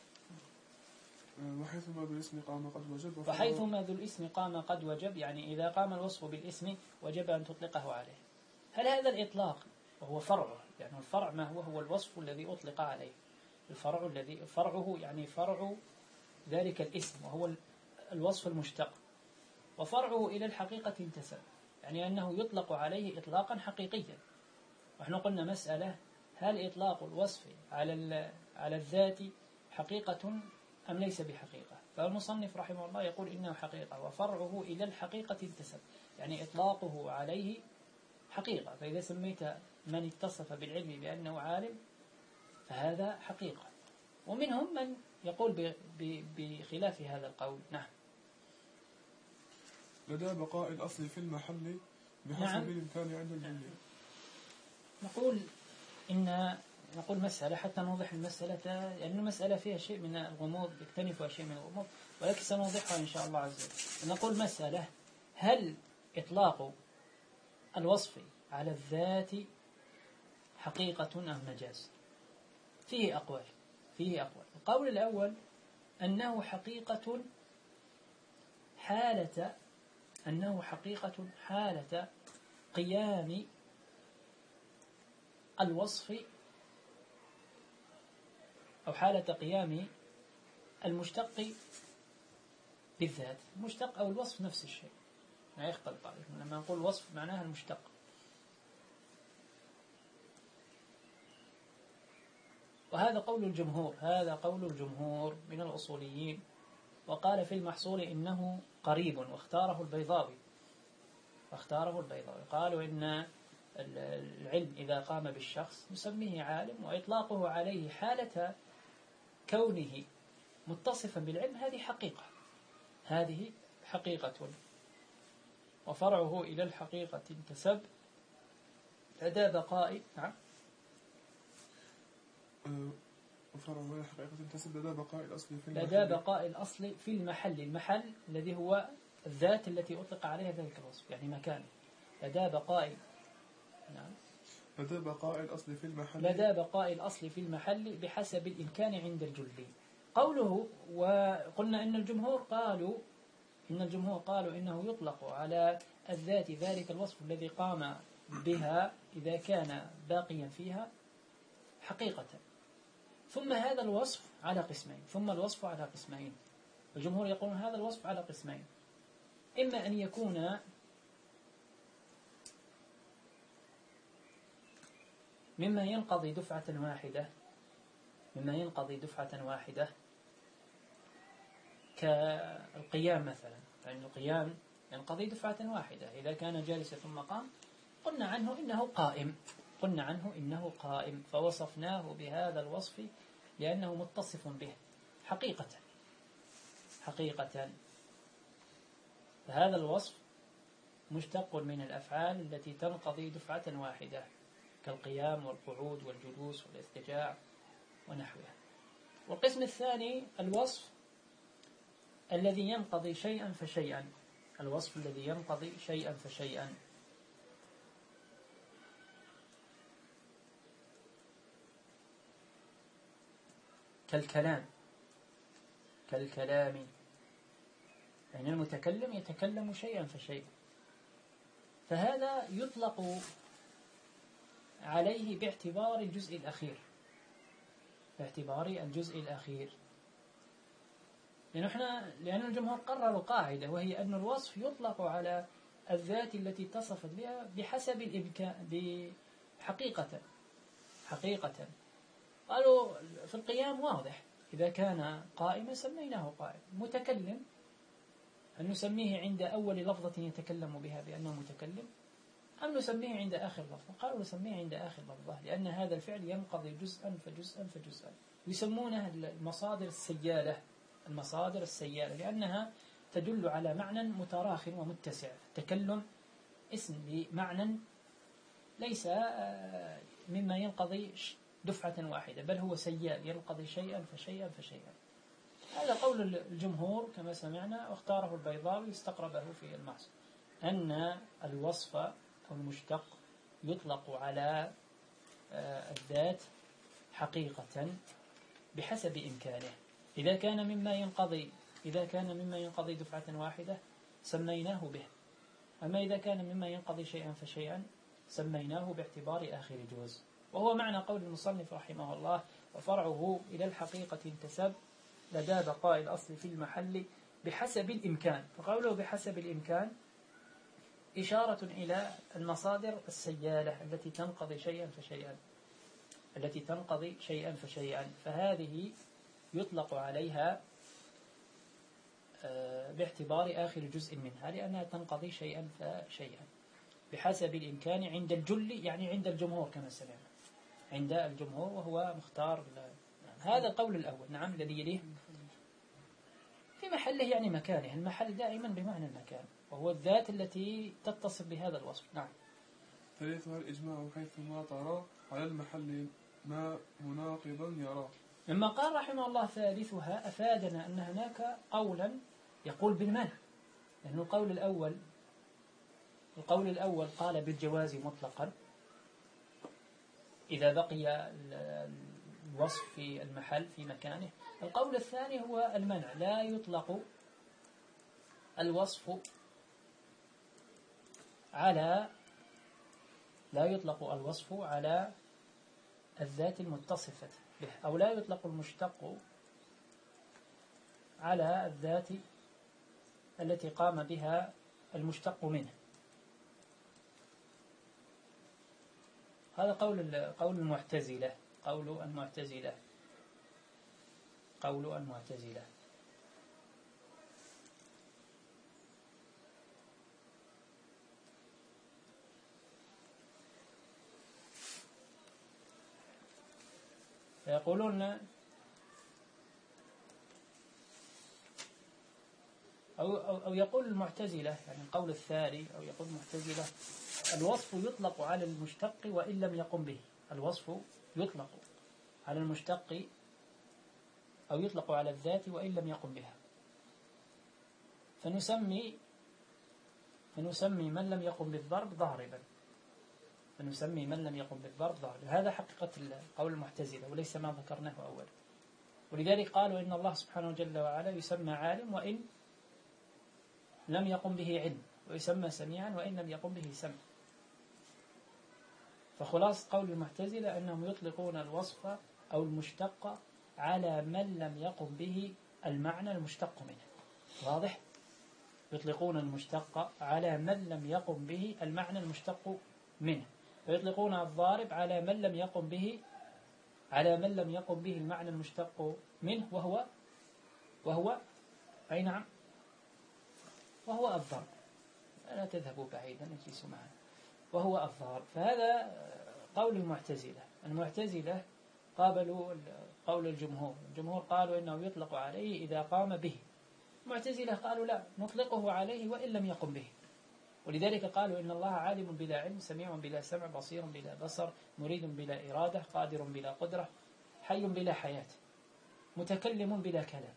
وحيثما ذو الاسم قام قد وجب وحيثما ذو الاسم قام قد وجب، يعني إذا قام الوصف بالاسم وجب أن تطلقه عليه. هل هذا الإطلاق وهو فرعه، يعني الفرع ما هو هو الوصف الذي أطلق عليه، الفرع الذي فرعه يعني فرع ذلك الاسم وهو الوصف المشتق، وفرعه إلى الحقيقة انتسب، يعني أنه يطلق عليه إطلاقا حقيقيا. ونحن قلنا مسألة: هل إطلاق الوصف على على الذات حقيقة أم ليس بحقيقة؟ فالمصنف رحمه الله يقول إنه حقيقة، وفرعه إلى الحقيقة انتسب، يعني إطلاقه عليه حقيقة. فإذا سميت من اتصف بالعلم بأنه عالم فهذا حقيقة. ومنهم من يقول بخلاف هذا القول. نعم. لدى بقاء الأصل في المحل بحسب نعم. الإمكان عند الجميع. نقول إن نقول مسألة حتى نوضح المسألة، لأن يعني المسألة فيها شيء من الغموض، يكتنفها شيء من الغموض، ولكن سنوضحها إن شاء الله عز وجل. نقول مسألة: هل إطلاق الوصف على الذات حقيقة أم مجاز؟ فيه أقوال فيه أقوال القول الأول أنه حقيقة حالة أنه حقيقة حالة قيام الوصف أو حالة قيام المشتق بالذات. المشتق أو الوصف نفس الشيء، ما يختلط عليهم. لما نقول وصف معناها المشتق. وهذا قول الجمهور هذا قول الجمهور من الأصوليين. وقال في المحصول إنه قريب، واختاره البيضاوي واختاره البيضاوي قالوا إن العلم إذا قام بالشخص نسميه عالم، وإطلاقه عليه حالة كونه متصفا بالعلم هذه حقيقة هذه حقيقة وفرعه إلى الحقيقة انتسب لدى بقاء نعم وفرعه إلى الحقيقة انتسب لدى بقاء الأصل في المحل لدى بقاء الأصل في المحل المحل الذي هو الذات التي أطلق عليها ذلك الوصف، يعني مكانه. لدى بقاء نعم لدى بقاء الأصل في المحل لدى بقاء الأصل في المحل بحسب الإمكان عند الجلي. قوله وقلنا إن الجمهور قالوا إن الجمهور قالوا إنه يطلق على الذات ذلك الوصف الذي قام بها إذا كان باقيا فيها حقيقة. ثم هذا الوصف على قسمين ثم الوصف على قسمين الجمهور يقولون هذا الوصف على قسمين، إما أن يكون مما ينقضي دفعة واحدة مما ينقضي دفعة واحدة كالقيام مثلا، يعني القيام ينقضي دفعة واحدة، إذا كان جالسا ثم قام قلنا عنه إنه قائم قلنا عنه إنه قائم فوصفناه بهذا الوصف لأنه متصف به حقيقة حقيقة فهذا الوصف مشتق من الأفعال التي تنقضي دفعة واحدة كالقيام والقعود والجلوس والاضطجاع ونحوها. والقسم الثاني الوصف الذي ينقضي شيئا فشيئا الوصف الذي ينقضي شيئا فشيئا كالكلام كالكلام يعني المتكلم يتكلم شيئا فشيئا، فهذا يطلق عليه باعتبار الجزء الأخير باعتبار الجزء الأخير لأن احنا لأن الجمهور قرروا قاعدة، وهي أن الوصف يطلق على الذات التي اتصفت بها بحسب الإمكان بحقيقة حقيقة قالوا في القيام واضح، إذا كان قائما سميناه قائم، متكلم أن نسميه عند أول لفظة يتكلم بها بأنه متكلم أم نسميه عند آخر لفظة؟ قالوا نسميه عند آخر لفظة لأن هذا الفعل ينقضي جزءا فجزءا فجزءا، يسمونها المصادر السيالة المصادر السيالة لأنها تدل على معنى متراخٍ ومتسع. التكلم اسم لمعنى ليس مما ينقضي دفعة واحدة بل هو سيال ينقضي شيئا فشيئا فشيئا. هذا قول الجمهور كما سمعنا، واختاره البيضاوي استقربه في المحصول أن الوصف أو المشتق يطلق على الذات حقيقة بحسب إمكانه، إذا كان مما ينقضي إذا كان مما ينقضي دفعة واحدة سميناه به، أما إذا كان مما ينقضي شيئا فشيئا سميناه باعتبار آخر جزء. وهو معنى قول المصنف رحمه الله وفرعه إلى الحقيقة انتسب لدى بقاء الأصل في المحل بحسب الإمكان. فقوله بحسب الإمكان إشارة إلى المصادر السيالة التي تنقضي شيئا فشيئا التي تنقضي شيئا فشيئا فهذه يطلق عليها باعتبار آخر جزء منها لأنها تنقضي شيئا فشيئا بحسب الإمكان عند الجل، يعني عند الجمهور كما سمعنا عند الجمهور وهو مختار. هذا القول الأول. نعم. الذي يليه في محله يعني مكانه، المحل دائما بمعنى المكان وهو الذات التي تتصف بهذا الوصف. نعم. ثالثها الإجماع حيث ما ترى على المحل ما مناقضا يراه. لما قال رحمه الله ثالثها أفادنا أن هناك قولا يقول بالمنع، لأن القول الأول القول الأول قال بالجواز مطلقا إذا بقي الوصف في المحل في مكانه. القول الثاني هو المنع، لا يطلق الوصف على لا يطلق الوصف على الذات المتصفة به، أو لا يطلق المشتق على الذات التي قام بها المشتق منه. هذا قول قول المعتزلة قول المعتزلة قول المعتزلة فيقولون أو, أو, أو يقول المعتزلة، يعني القول الثاني، أو يقول المعتزلة الوصف يطلق على المشتق وإن لم يقم به. الوصف يطلق على المشتق أو يطلق على الذات وإن لم يقم بها، فنسمي فنسمي من لم يقم بالضرب ضاربا فنسمي من لم يقم بالضرب ضاربا. هذا حقيقة قول المعتزلة وليس ما ذكرناه أولا. ولذلك قالوا إن الله سبحانه جل وعلا يسمى عالم وإن لم يقم به علم، ويسمى سميعا وإن لم يقم به سمع. فخلاص قول المعتزلة أنهم يطلقون الوصف أو المشتق على من لم يقم به المعنى المشتق منه. واضح؟ يطلقون المشتق على من لم يقم به المعنى المشتق منه، ويطلقون الضارب على من لم يقم به على من لم يقم به المعنى المشتق منه، وهو وهو أي نعم وهو الضرب. لا تذهبوا بعيدا، اجلسوا معنا. وهو الضرب. فهذا قول المعتزلة. المعتزلة قابلوا قول الجمهور. الجمهور قالوا إنه يطلق عليه إذا قام به. المعتزلة قالوا لا، نطلقه عليه وإن لم يقم به. ولذلك قالوا إن الله عالم بلا علم، سميع بلا سمع، بصير بلا بصر، مريد بلا إرادة، قادر بلا قدرة، حي بلا حياة، متكلم بلا كلام.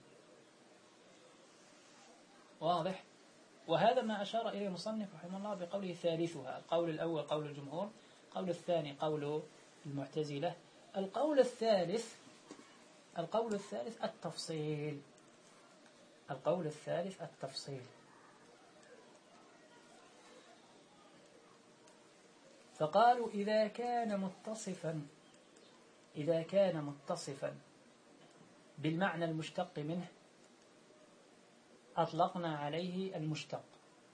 واضح؟ وهذا ما أشار إليه المصنف رحمه الله بقوله ثالثها. القول الأول قول الجمهور، القول الثاني قول المعتزلة، القول الثالث القول الثالث التفصيل. القول الثالث التفصيل. فقالوا إذا كان متصفا إذا كان متصفا بالمعنى المشتق منه أطلقنا عليه المشتق.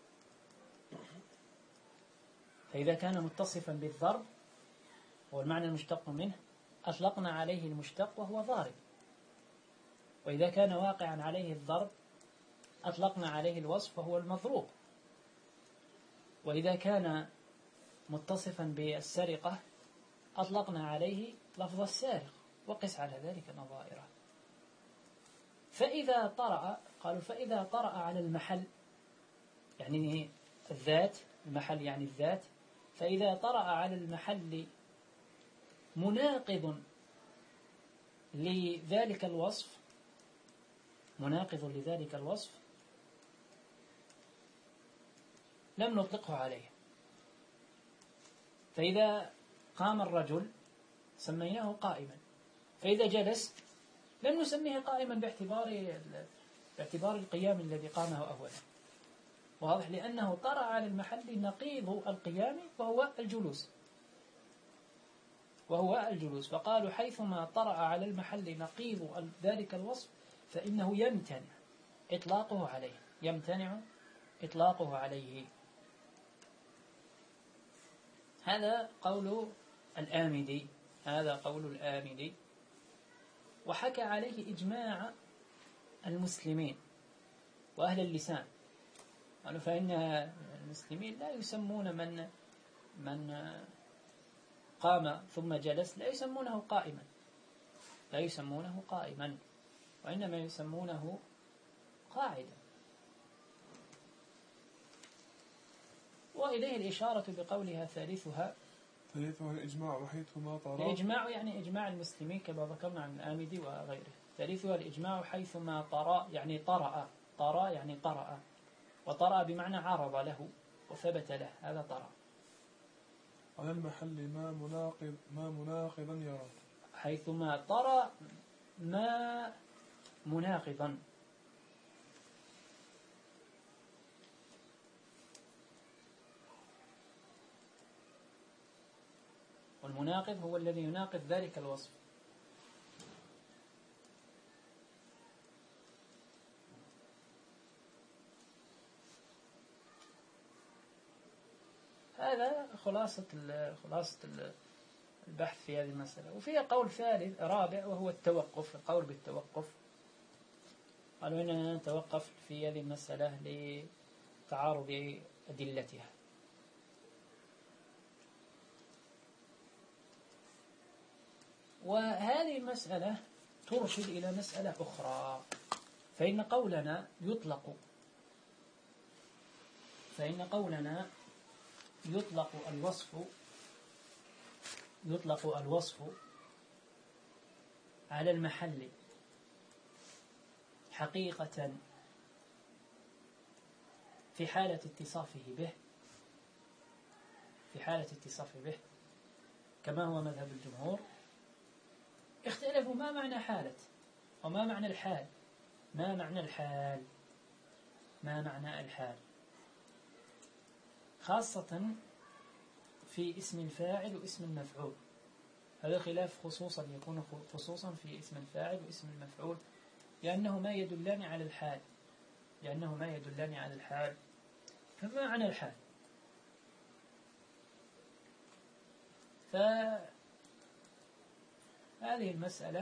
فإذا كان متصفا بالضرب والمعنى المشتق منه أطلقنا عليه المشتق وهو ضارب. وإذا كان واقعا عليه الضرب أطلقنا عليه الوصف وهو المضروب. وإذا كان متصفا بالسرقة أطلقنا عليه لفظ السارق، وقس على ذلك نظائره. فإذا طرأ قالوا فإذا طرأ على المحل، يعني الذات، المحل يعني الذات، فإذا طرأ على المحل مناقض لذلك الوصف مناقض لذلك الوصف لم نطلقه عليه. فإذا قام الرجل سميناه قائما، فإذا جلس لم نسميه قائما باعتبار باعتبار القيام الذي قامه أولا. واضح؟ لأنه طرأ على المحل نقيض القيام وهو الجلوس وهو الجلوس فقالوا حيثما طرأ على المحل نقيض ذلك الوصف فإنه يمتنع إطلاقه عليه يمتنع إطلاقه عليه. هذا قول الآمدي هذا قول الآمدي وحكى عليه إجماع المسلمين وأهل اللسان. قالوا فإن المسلمين لا يسمون من من قام ثم جلس لا يسمونه قائما لا يسمونه قائما وإنما يسمونه قاعدا. وإليه الإشارة بقولها ثالثها ثالثها الإجماع وحيثما طرأ. الإجماع يعني إجماع المسلمين كما ذكرنا عن الآمدي وغيره. ثالثها الإجماع حيثما طرأ يعني طرأ طرأ يعني طرأ وطرأ بمعنى عرض له وثبت له. هذا طرأ. على المحل ما مناقض ما مناقضا يرى. حيثما طرأ ما مناقضا. والمناقض هو الذي يناقض ذلك الوصف. هذا خلاصة خلاصة البحث في هذه المسألة. وفيها قول ثالث رابع وهو التوقف، القول بالتوقف. قالوا إننا نتوقف في هذه المسألة لتعارض أدلتها. وهذه المسألة ترشد إلى مسألة أخرى. فإن قولنا يطلق فإن قولنا يطلق الوصف يطلق الوصف على المحل حقيقة في حالة اتصافه به في حالة اتصافه به كما هو مذهب الجمهور. اختلفوا ما معنى حالة وما معنى الحال ما معنى الحال ما معنى الحال خاصة في اسم الفاعل واسم المفعول. هذا خلاف خصوصا يكون خصوصا في اسم الفاعل واسم المفعول لأنهما يدلان على الحال لأنهما يدلان على الحال. فما معنى الحال؟ فهذه المسألة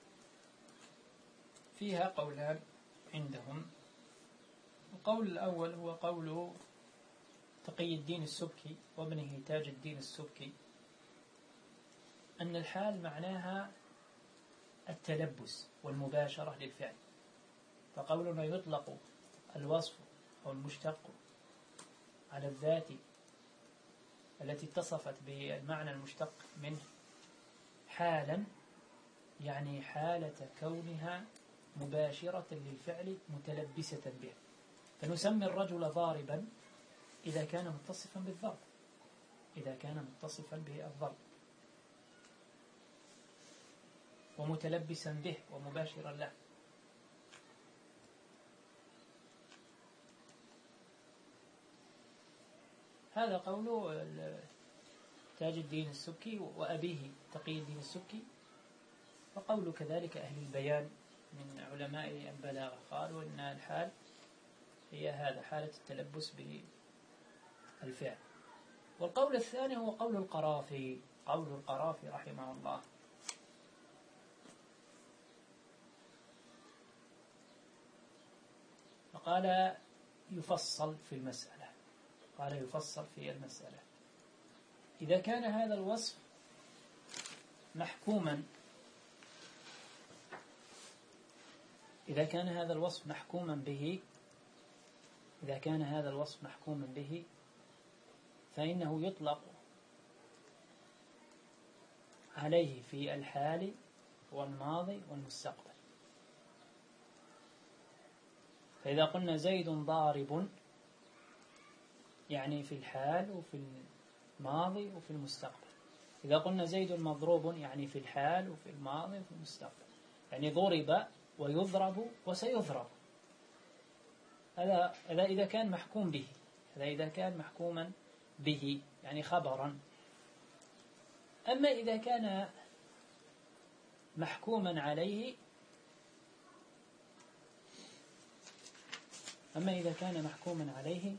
فيها قولان عندهم. القول الأول هو قول تقي الدين السبكي وابنه تاج الدين السبكي، أن الحال معناها التلبس والمباشرة للفعل. فقولنا يطلق الوصف أو المشتق على الذات التي اتصفت بالمعنى المشتق منه حالا، يعني حالة كونها مباشرة للفعل متلبسة به. فنسمي الرجل ضاربا إذا كان متصفا بالضرب إذا كان متصفا بالضرب ومتلبسا به ومباشرا له. هذا قول تاج الدين السبكي وأبيه تقي الدين السبكي، وقول كذلك أهل البيان من علماء البلاغة، قالوا إن الحال هي هذا حالة التلبس بالفعل. والقول الثاني هو قول القرافي قول القرافي رحمه الله، فقال يفصل في المسألة قال يفصل في المسألة إذا كان هذا الوصف محكوما إذا كان هذا الوصف محكوما به إذا كان هذا الوصف محكوما به فإنه يطلق عليه في الحال والماضي والمستقبل. فإذا قلنا زيد ضارب يعني في الحال وفي الماضي وفي المستقبل. إذا قلنا زيد مضروب يعني في الحال وفي الماضي وفي المستقبل، يعني ضرب ويضرب وسيضرب. هذا إذا كان محكوم به هذا إذا كان محكوما به يعني خبرا. أما إذا كان محكوما عليه أما إذا كان محكوما عليه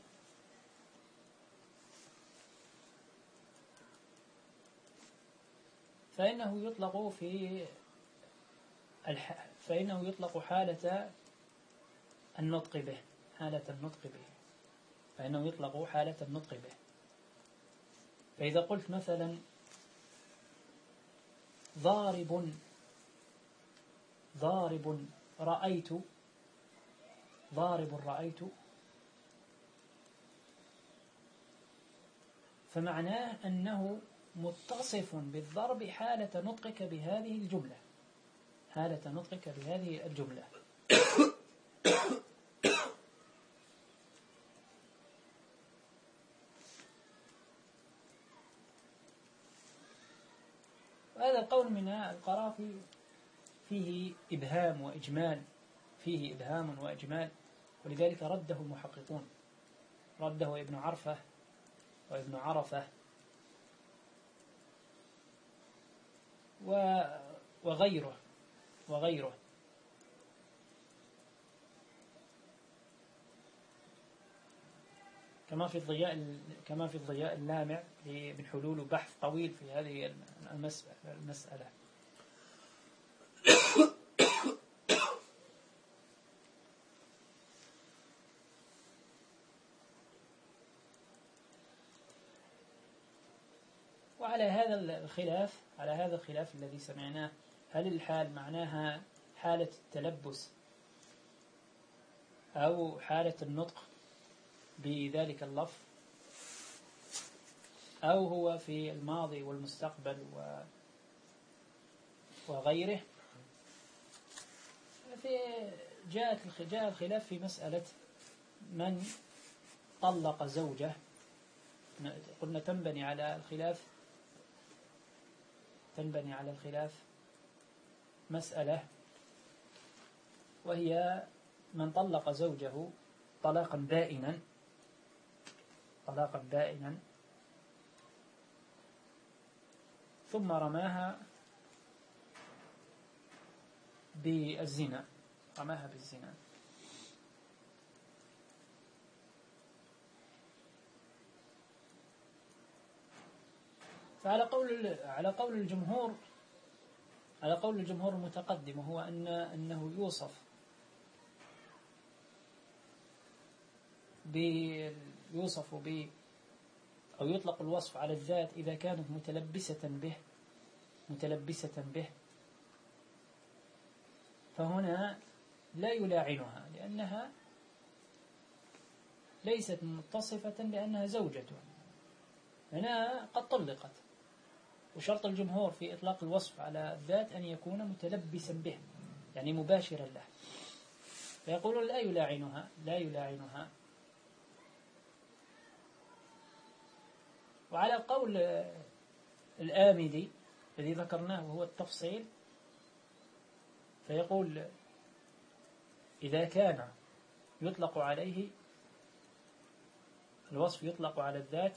فإنه يطلق في الح... فإنه يطلق حالة النطق به حالة النطق به فإنه يطلق حالة النطق به. فإذا قلت مثلا ضارب ضارب رأيت ضارب رأيت، فمعناه أنه متصف بالضرب حالة نطقك بهذه الجملة حالة نطقك بهذه الجملة. وهذا القول من القرافي فيه إبهام وإجمال فيه إبهام وإجمال، ولذلك رده المحققون، رده ابن عرفة وابن عرفة وغيره وغيره كما في الضياء كما في الضياء اللامع لابن حلول، بحث طويل في هذه المسألة. وعلى هذا الخلاف على هذا الخلاف الذي سمعناه، هل الحال معناها حالة التلبس أو حالة النطق بذلك اللفظ، أو هو في الماضي والمستقبل وغيره؟ في جاء جاء الخلاف في مسألة من طلق زوجه. قلنا تنبني على الخلاف تنبني على الخلاف مسألة، وهي من طلق زوجه طلاقا بائنا طلاقا بائنا ثم رماها بالزنا رماها بالزنا. فعلى قول على قول الجمهور على قول الجمهور المتقدم هو أن أنه يوصف بيوصف ب أو يطلق الوصف على الذات إذا كانت متلبسة به متلبسة به فهنا لا يلاعنها لأنها ليست متصفة بأنها زوجته، هنا قد طلقت. وشرط الجمهور في إطلاق الوصف على الذات أن يكون متلبسا به يعني مباشرا له، فيقولون لا يلاعنها لا يلاعنها. وعلى قول الآمدي الذي ذكرناه وهو التفصيل فيقول إذا كان يطلق عليه الوصف يطلق على الذات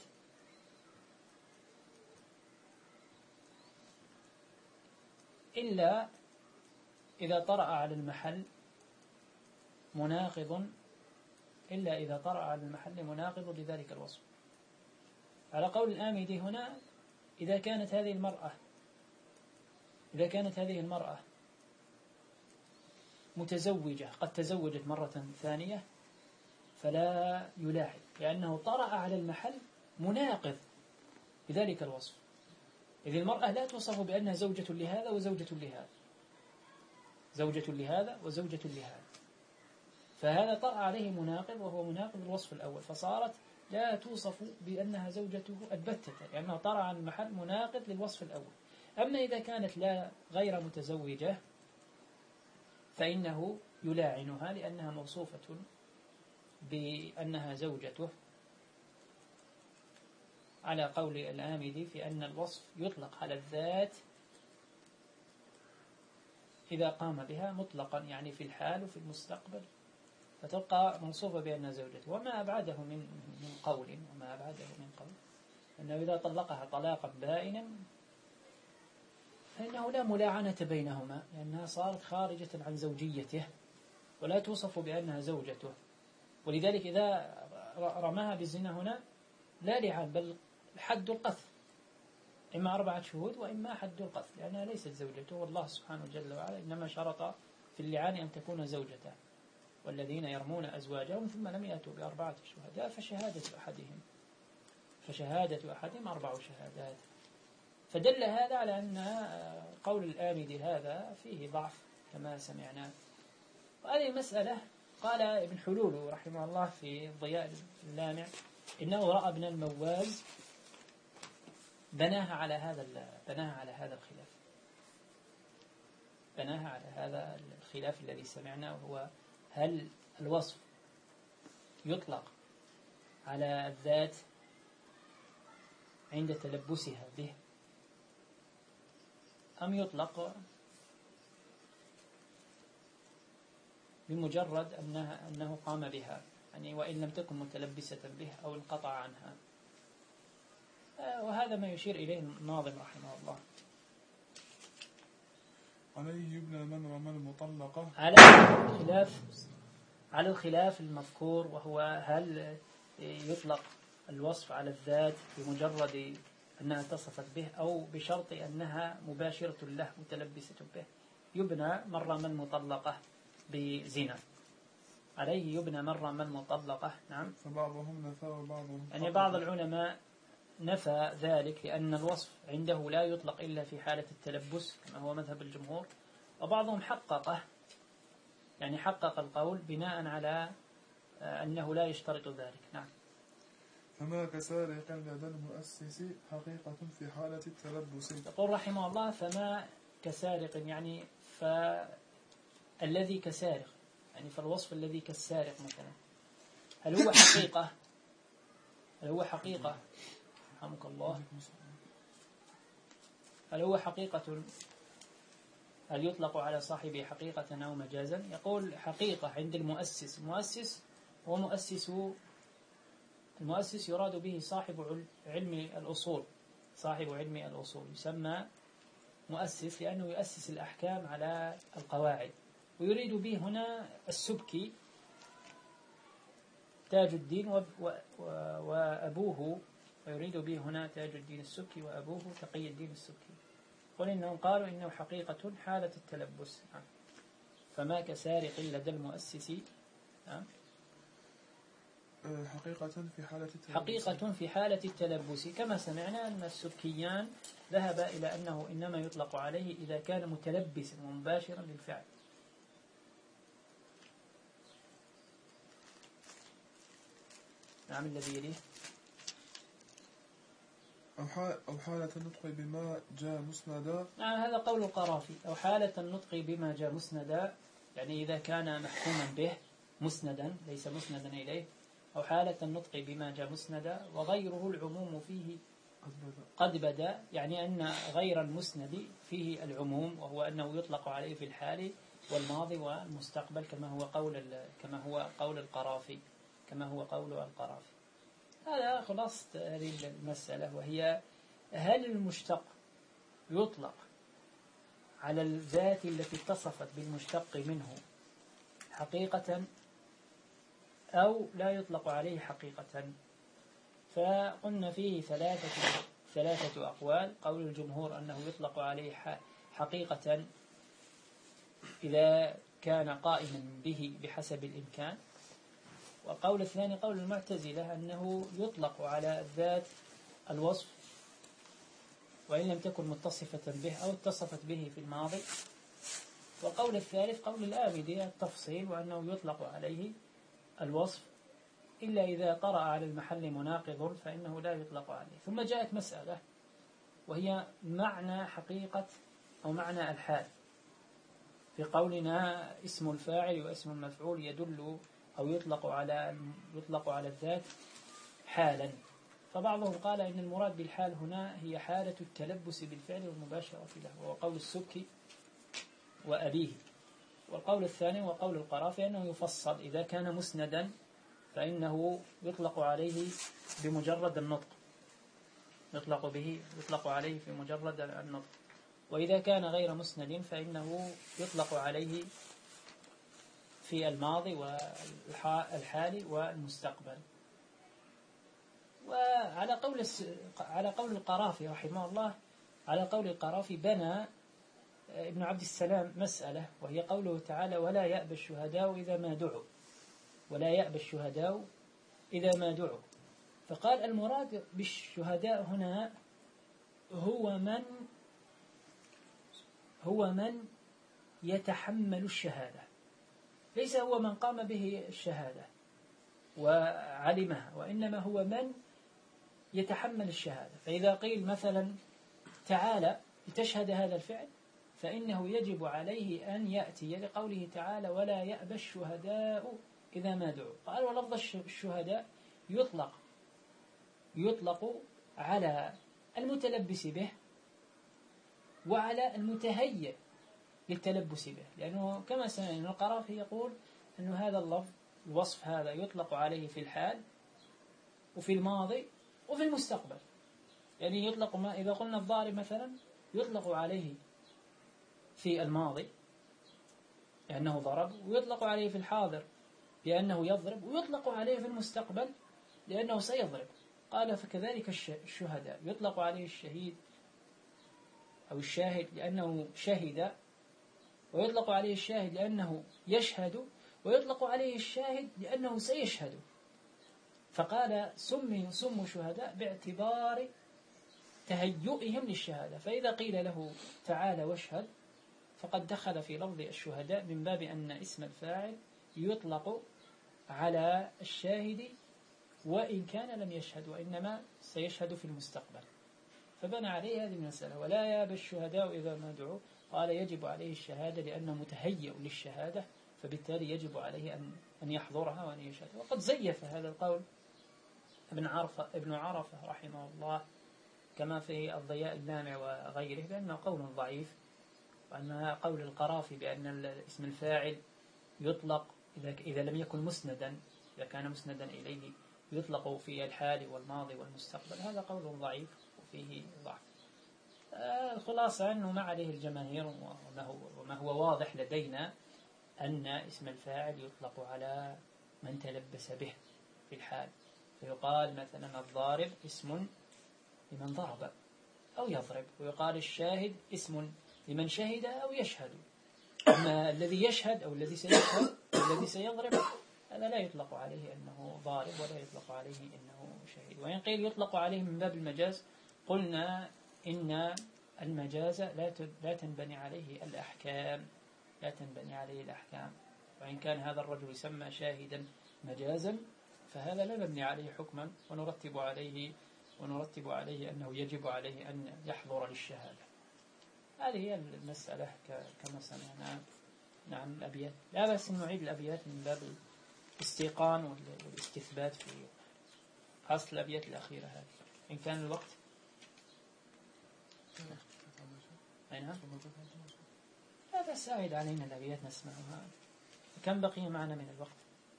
إلا إذا طرأ على المحل مناقض إلا إذا طرأ على المحل مناقض لذلك الوصف. على قول الآمدي هنا إذا كانت هذه المرأة إذا كانت هذه المرأة متزوجة قد تزوجت مرة ثانية فلا يلاحظ لأنه طرأ على المحل مناقض لذلك الوصف، إذ المرأة لا توصف بأنها زوجة لهذا وزوجة لهذا زوجة لهذا وزوجة لهذا، فهذا طرأ عليه مناقض وهو مناقض الوصف الأول، فصارت لا توصف بأنها زوجته البتة لأنه طرأ على المحل مناقض للوصف الأول. أما إذا كانت لا غير متزوجة فإنه يلاعنها لأنها موصوفة بأنها زوجته، على قول الآمدي في أن الوصف يطلق على الذات إذا قام بها مطلقا يعني في الحال وفي المستقبل فتبقى موصوفة بأنها زوجته. وما أبعده من من قول وما أبعده من قول أنه إذا طلقها طلاقا بائنا فإنه لا ملاعنة بينهما لأنها صارت خارجة عن زوجيته ولا توصف بأنها زوجته، ولذلك إذا رماها بالزنا هنا لا لعان بل حد القذف، إما أربعة شهود وإما حد القذف لأنها ليست زوجته، والله سبحانه جل وعلا إنما شرط في اللعان أن تكون زوجته والذين يرمون أزواجهم ثم لم يأتوا بأربعة شهداء فشهادة أحدهم فشهادة أحدهم أربع شهادات. فدل هذا على أن قول الآمدي هذا فيه ضعف كما سمعنا. وهذه مسألة قال ابن حلول رحمه الله في ضياء اللامع إنه رأى ابن المواز بناها على هذا بناها على هذا الخلاف بناها على هذا الخلاف الذي سمعنا، وهو هل الوصف يطلق على الذات عند تلبسها به أم يطلق بمجرد أنها أنه قام بها يعني وإن لم تكن متلبسة به أو انقطع عنها. وهذا ما يشير إليه الناظم رحمه الله. عليه يبنى من رمى المطلقة على الخلاف على الخلاف المذكور، وهو هل يطلق الوصف على الذات بمجرد أنها اتصفت به أو بشرط أنها مباشرة له متلبسة به. يبنى من رمى المطلقة بزنا، عليه يبنى من رمى المطلقة. نعم. فبعضهم نفى وبعضهم يعني بعض العلماء نفى ذلك لأن الوصف عنده لا يطلق إلا في حالة التلبس كما هو مذهب الجمهور، وبعضهم حققه يعني حقق القول بناء على أنه لا يشترط ذلك. نعم. فما كسارق لدى المؤسس حقيقة في حالة التلبس. يقول رحمه الله فما كسارق يعني فالذي كسارق يعني فالوصف الذي كالسارق مثلا هل هو حقيقة هل هو حقيقة رحمك الله هل هو حقيقة هل يطلق على صاحبه حقيقة أو مجازا؟ يقول حقيقة عند المؤسس. المؤسس هو مؤسس المؤسس يراد به صاحب علم الأصول صاحب علم الأصول يسمى مؤسس لأنه يؤسس الأحكام على القواعد ويريد به هنا السبكي تاج الدين وأبوه، ويريد به هنا تاج الدين السبكي وأبوه تقي الدين السبكي. قل إنهم قالوا إنه حقيقة حالة التلبس، فما كسارق لدى المؤسس. حقيقة في حالة التلبس حقيقة في حالة التلبس، كما سمعنا أن السبكيان ذهب إلى أنه إنما يطلق عليه إذا كان متلبسا ومباشرا للفعل. نعم الذي يليه أو حالة النطق بما جاء مسندا. نعم هذا قول القرافي. أو حالة النطق بما جاء مسندا، يعني إذا كان محكوما به مسندا ليس مسندا إليه. أو حالة النطق بما جاء مسندا، وغيره العموم فيه قد بدا، يعني أن غير المسند فيه العموم، وهو أنه يطلق عليه في الحال والماضي والمستقبل، كما هو قول كما هو قول القرافي كما هو قول القرافي. هذا خلاصة هذه المسألة، وهي هل المشتق يطلق على الذات التي اتصفت بالمشتق منه حقيقة أو لا يطلق عليه حقيقة؟ فقلنا فيه ثلاثة ثلاثة أقوال. قول الجمهور أنه يطلق عليه حقيقة إذا كان قائما به بحسب الإمكان. والقول الثاني قول المعتزلة أنه يطلق على الذات الوصف وإن لم تكن متصفة به أو اتصفت به في الماضي. والقول الثالث قول الآبدية التفصيل، وأنه يطلق عليه الوصف إلا إذا طرأ على المحل مناقض فإنه لا يطلق عليه. ثم جاءت مسألة وهي معنى حقيقة أو معنى الحال، في قولنا اسم الفاعل واسم المفعول يدل أو يطلق على يطلق على الذات حالا. فبعضهم قال إن المراد بالحال هنا هي حالة التلبس بالفعل والمباشرة له، وهو قول السبكي وأبيه. والقول الثاني وقول القرافي أنه يفصل إذا كان مسندا فإنه يطلق عليه بمجرد النطق يطلق به يطلق عليه في مجرد النطق، وإذا كان غير مسند فإنه يطلق عليه في الماضي والحالي والمستقبل. وعلى قول على قول القرافي رحمه الله على قول القرافي بنى ابن عبد السلام مسألة، وهي قوله تعالى ولا يأبى الشهداء إذا ما دعوا ولا يأبى الشهداء إذا ما دعوا. فقال المراد بالشهداء هنا هو من هو من يتحمل الشهادة، ليس هو من قام به الشهادة وعلمها، وإنما هو من يتحمل الشهادة. فإذا قيل مثلا تعالى لتشهد هذا الفعل فإنه يجب عليه أن يأتي لقوله تعالى ولا يأبى الشهداء إذا ما دعوا. قال ولفظ الشهداء يطلق يطلق على المتلبس به وعلى المتهيئ للتلبس به، لأنه كما سمعنا القرافي يقول أن هذا اللفظ الوصف هذا يطلق عليه في الحال وفي الماضي وفي المستقبل. يعني يطلق ما إذا قلنا الضارب مثلا يطلق عليه في الماضي لأنه ضرب، ويطلق عليه في الحاضر لأنه يضرب، ويطلق عليه في المستقبل لأنه سيضرب. قال فكذلك الشهداء يطلق عليه الشهيد أو الشاهد لأنه شهد، ويطلق عليه الشاهد لأنه يشهد، ويطلق عليه الشاهد لأنه سيشهد. فقال سموا سموا شهداء باعتبار تهيئهم للشهادة. فإذا قيل له تعالى واشهد فقد دخل في لفظ الشهداء من باب أن اسم الفاعل يطلق على الشاهد وإن كان لم يشهد، وإنما سيشهد في المستقبل. فبنى عليه هذه المسألة ولا يأبى الشهداء إذا ما دعوا. قال يجب عليه الشهادة لأنه متهيئ للشهادة، فبالتالي يجب عليه أن أن يحضرها وأن يشهد. وقد زيف هذا القول ابن عرفة ابن عرفة رحمه الله كما في الضياء اللامع وغيره بأنه قول ضعيف، وأنها قول القرافي بأن اسم الفاعل يطلق إذا إذا لم يكن مسندا، إذا كان مسندا إليه يطلق في الحال والماضي والمستقبل. هذا قول ضعيف وفيه ضعف. الخلاصة أنه ما عليه الجماهير وما هو, وما هو واضح لدينا أن اسم الفاعل يطلق على من تلبس به في الحال، فيقال مثلا الضارب اسم لمن ضرب أو يضرب، ويقال الشاهد اسم لمن شهد أو يشهد. أما الذي يشهد أو الذي سيشهد أو الذي سيضرب هذا لا يطلق عليه أنه ضارب ولا يطلق عليه أنه شهيد. وإن قيل يطلق عليه من باب المجاز قلنا إن المجاز لا لا تنبني عليه الأحكام لا تنبني عليه الأحكام وإن كان هذا الرجل يسمى شاهدا مجازا فهذا لا نبني عليه حكما ونرتب عليه ونرتب عليه أنه يجب عليه أن يحضر للشهادة. هذه هي المسألة كما سمعنا. نعم الأبيات لا بأس أن نعيد الأبيات من باب الاستيقان والاستثبات في أصل الأبيات الأخيرة هذه إن كان الوقت. أينها؟ لا بأس أعيد علينا الأبيات نسمعها. كم بقي معنا من الوقت؟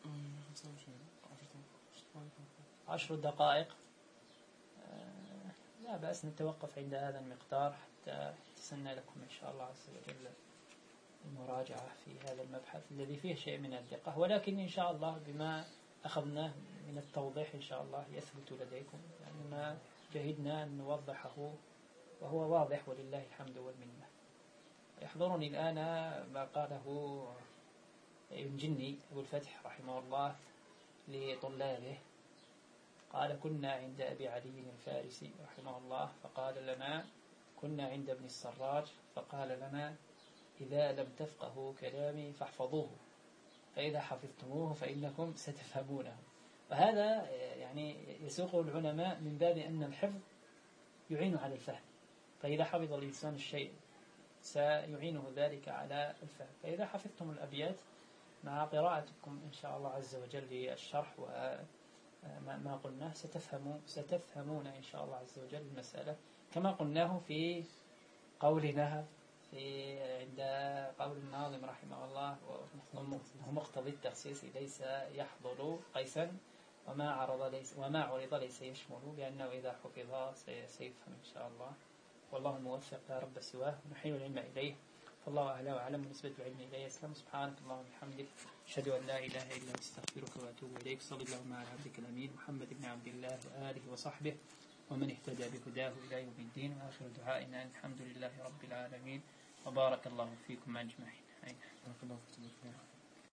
عشر دقائق. لا بأس نتوقف عند هذا المقدار حتى تسنى لكم إن شاء الله عز وجل المراجعة في هذا المبحث الذي فيه شيء من الدقة، ولكن إن شاء الله بما أخذناه من التوضيح إن شاء الله يثبت لديكم، لأننا جهدنا أن نوضحه وهو واضح ولله الحمد والمنة. يحضرني الآن ما قاله ابن جني أبو الفتح رحمه الله لطلابه، قال كنا عند أبي علي الفارسي رحمه الله فقال لنا كنا عند ابن السراج فقال لنا إذا لم تفقهوا كلامي فاحفظوه فإذا حفظتموه فإنكم ستفهمونه. وهذا يعني يسوقه العلماء من باب أن الحفظ يعين على الفهم، فإذا حفظ الإنسان الشيء سيعينه ذلك على الفهم. فإذا حفظتم الأبيات مع قراءتكم إن شاء الله عز وجل للشرح وما قلناه ستفهمون ستفهمون إن شاء الله عز وجل المسألة كما قلناه في قولنا في عند قول الناظم رحمه الله ومقتضي التخصيص ليس يحضر قيسا وما عرض ليس وما عرض ليس يشمل، لأنه إذا حفظ سيفهم إن شاء الله. والله الموفق لا رب سواه ونحيل العلم إليه، فالله أعلى وأعلم ونسبة العلم إليه أسلم. سبحانك اللهم وبحمدك أشهد أن لا إله إلا أنت أستغفرك وأتوب إليك. صلى اللهم على عبدك الأمين محمد بن عبد الله وآله وصحبه ومن اهتدى بهداه إلى يوم الدين، وآخر دعائنا الحمد لله رب العالمين وبارك الله فيكم أجمعين.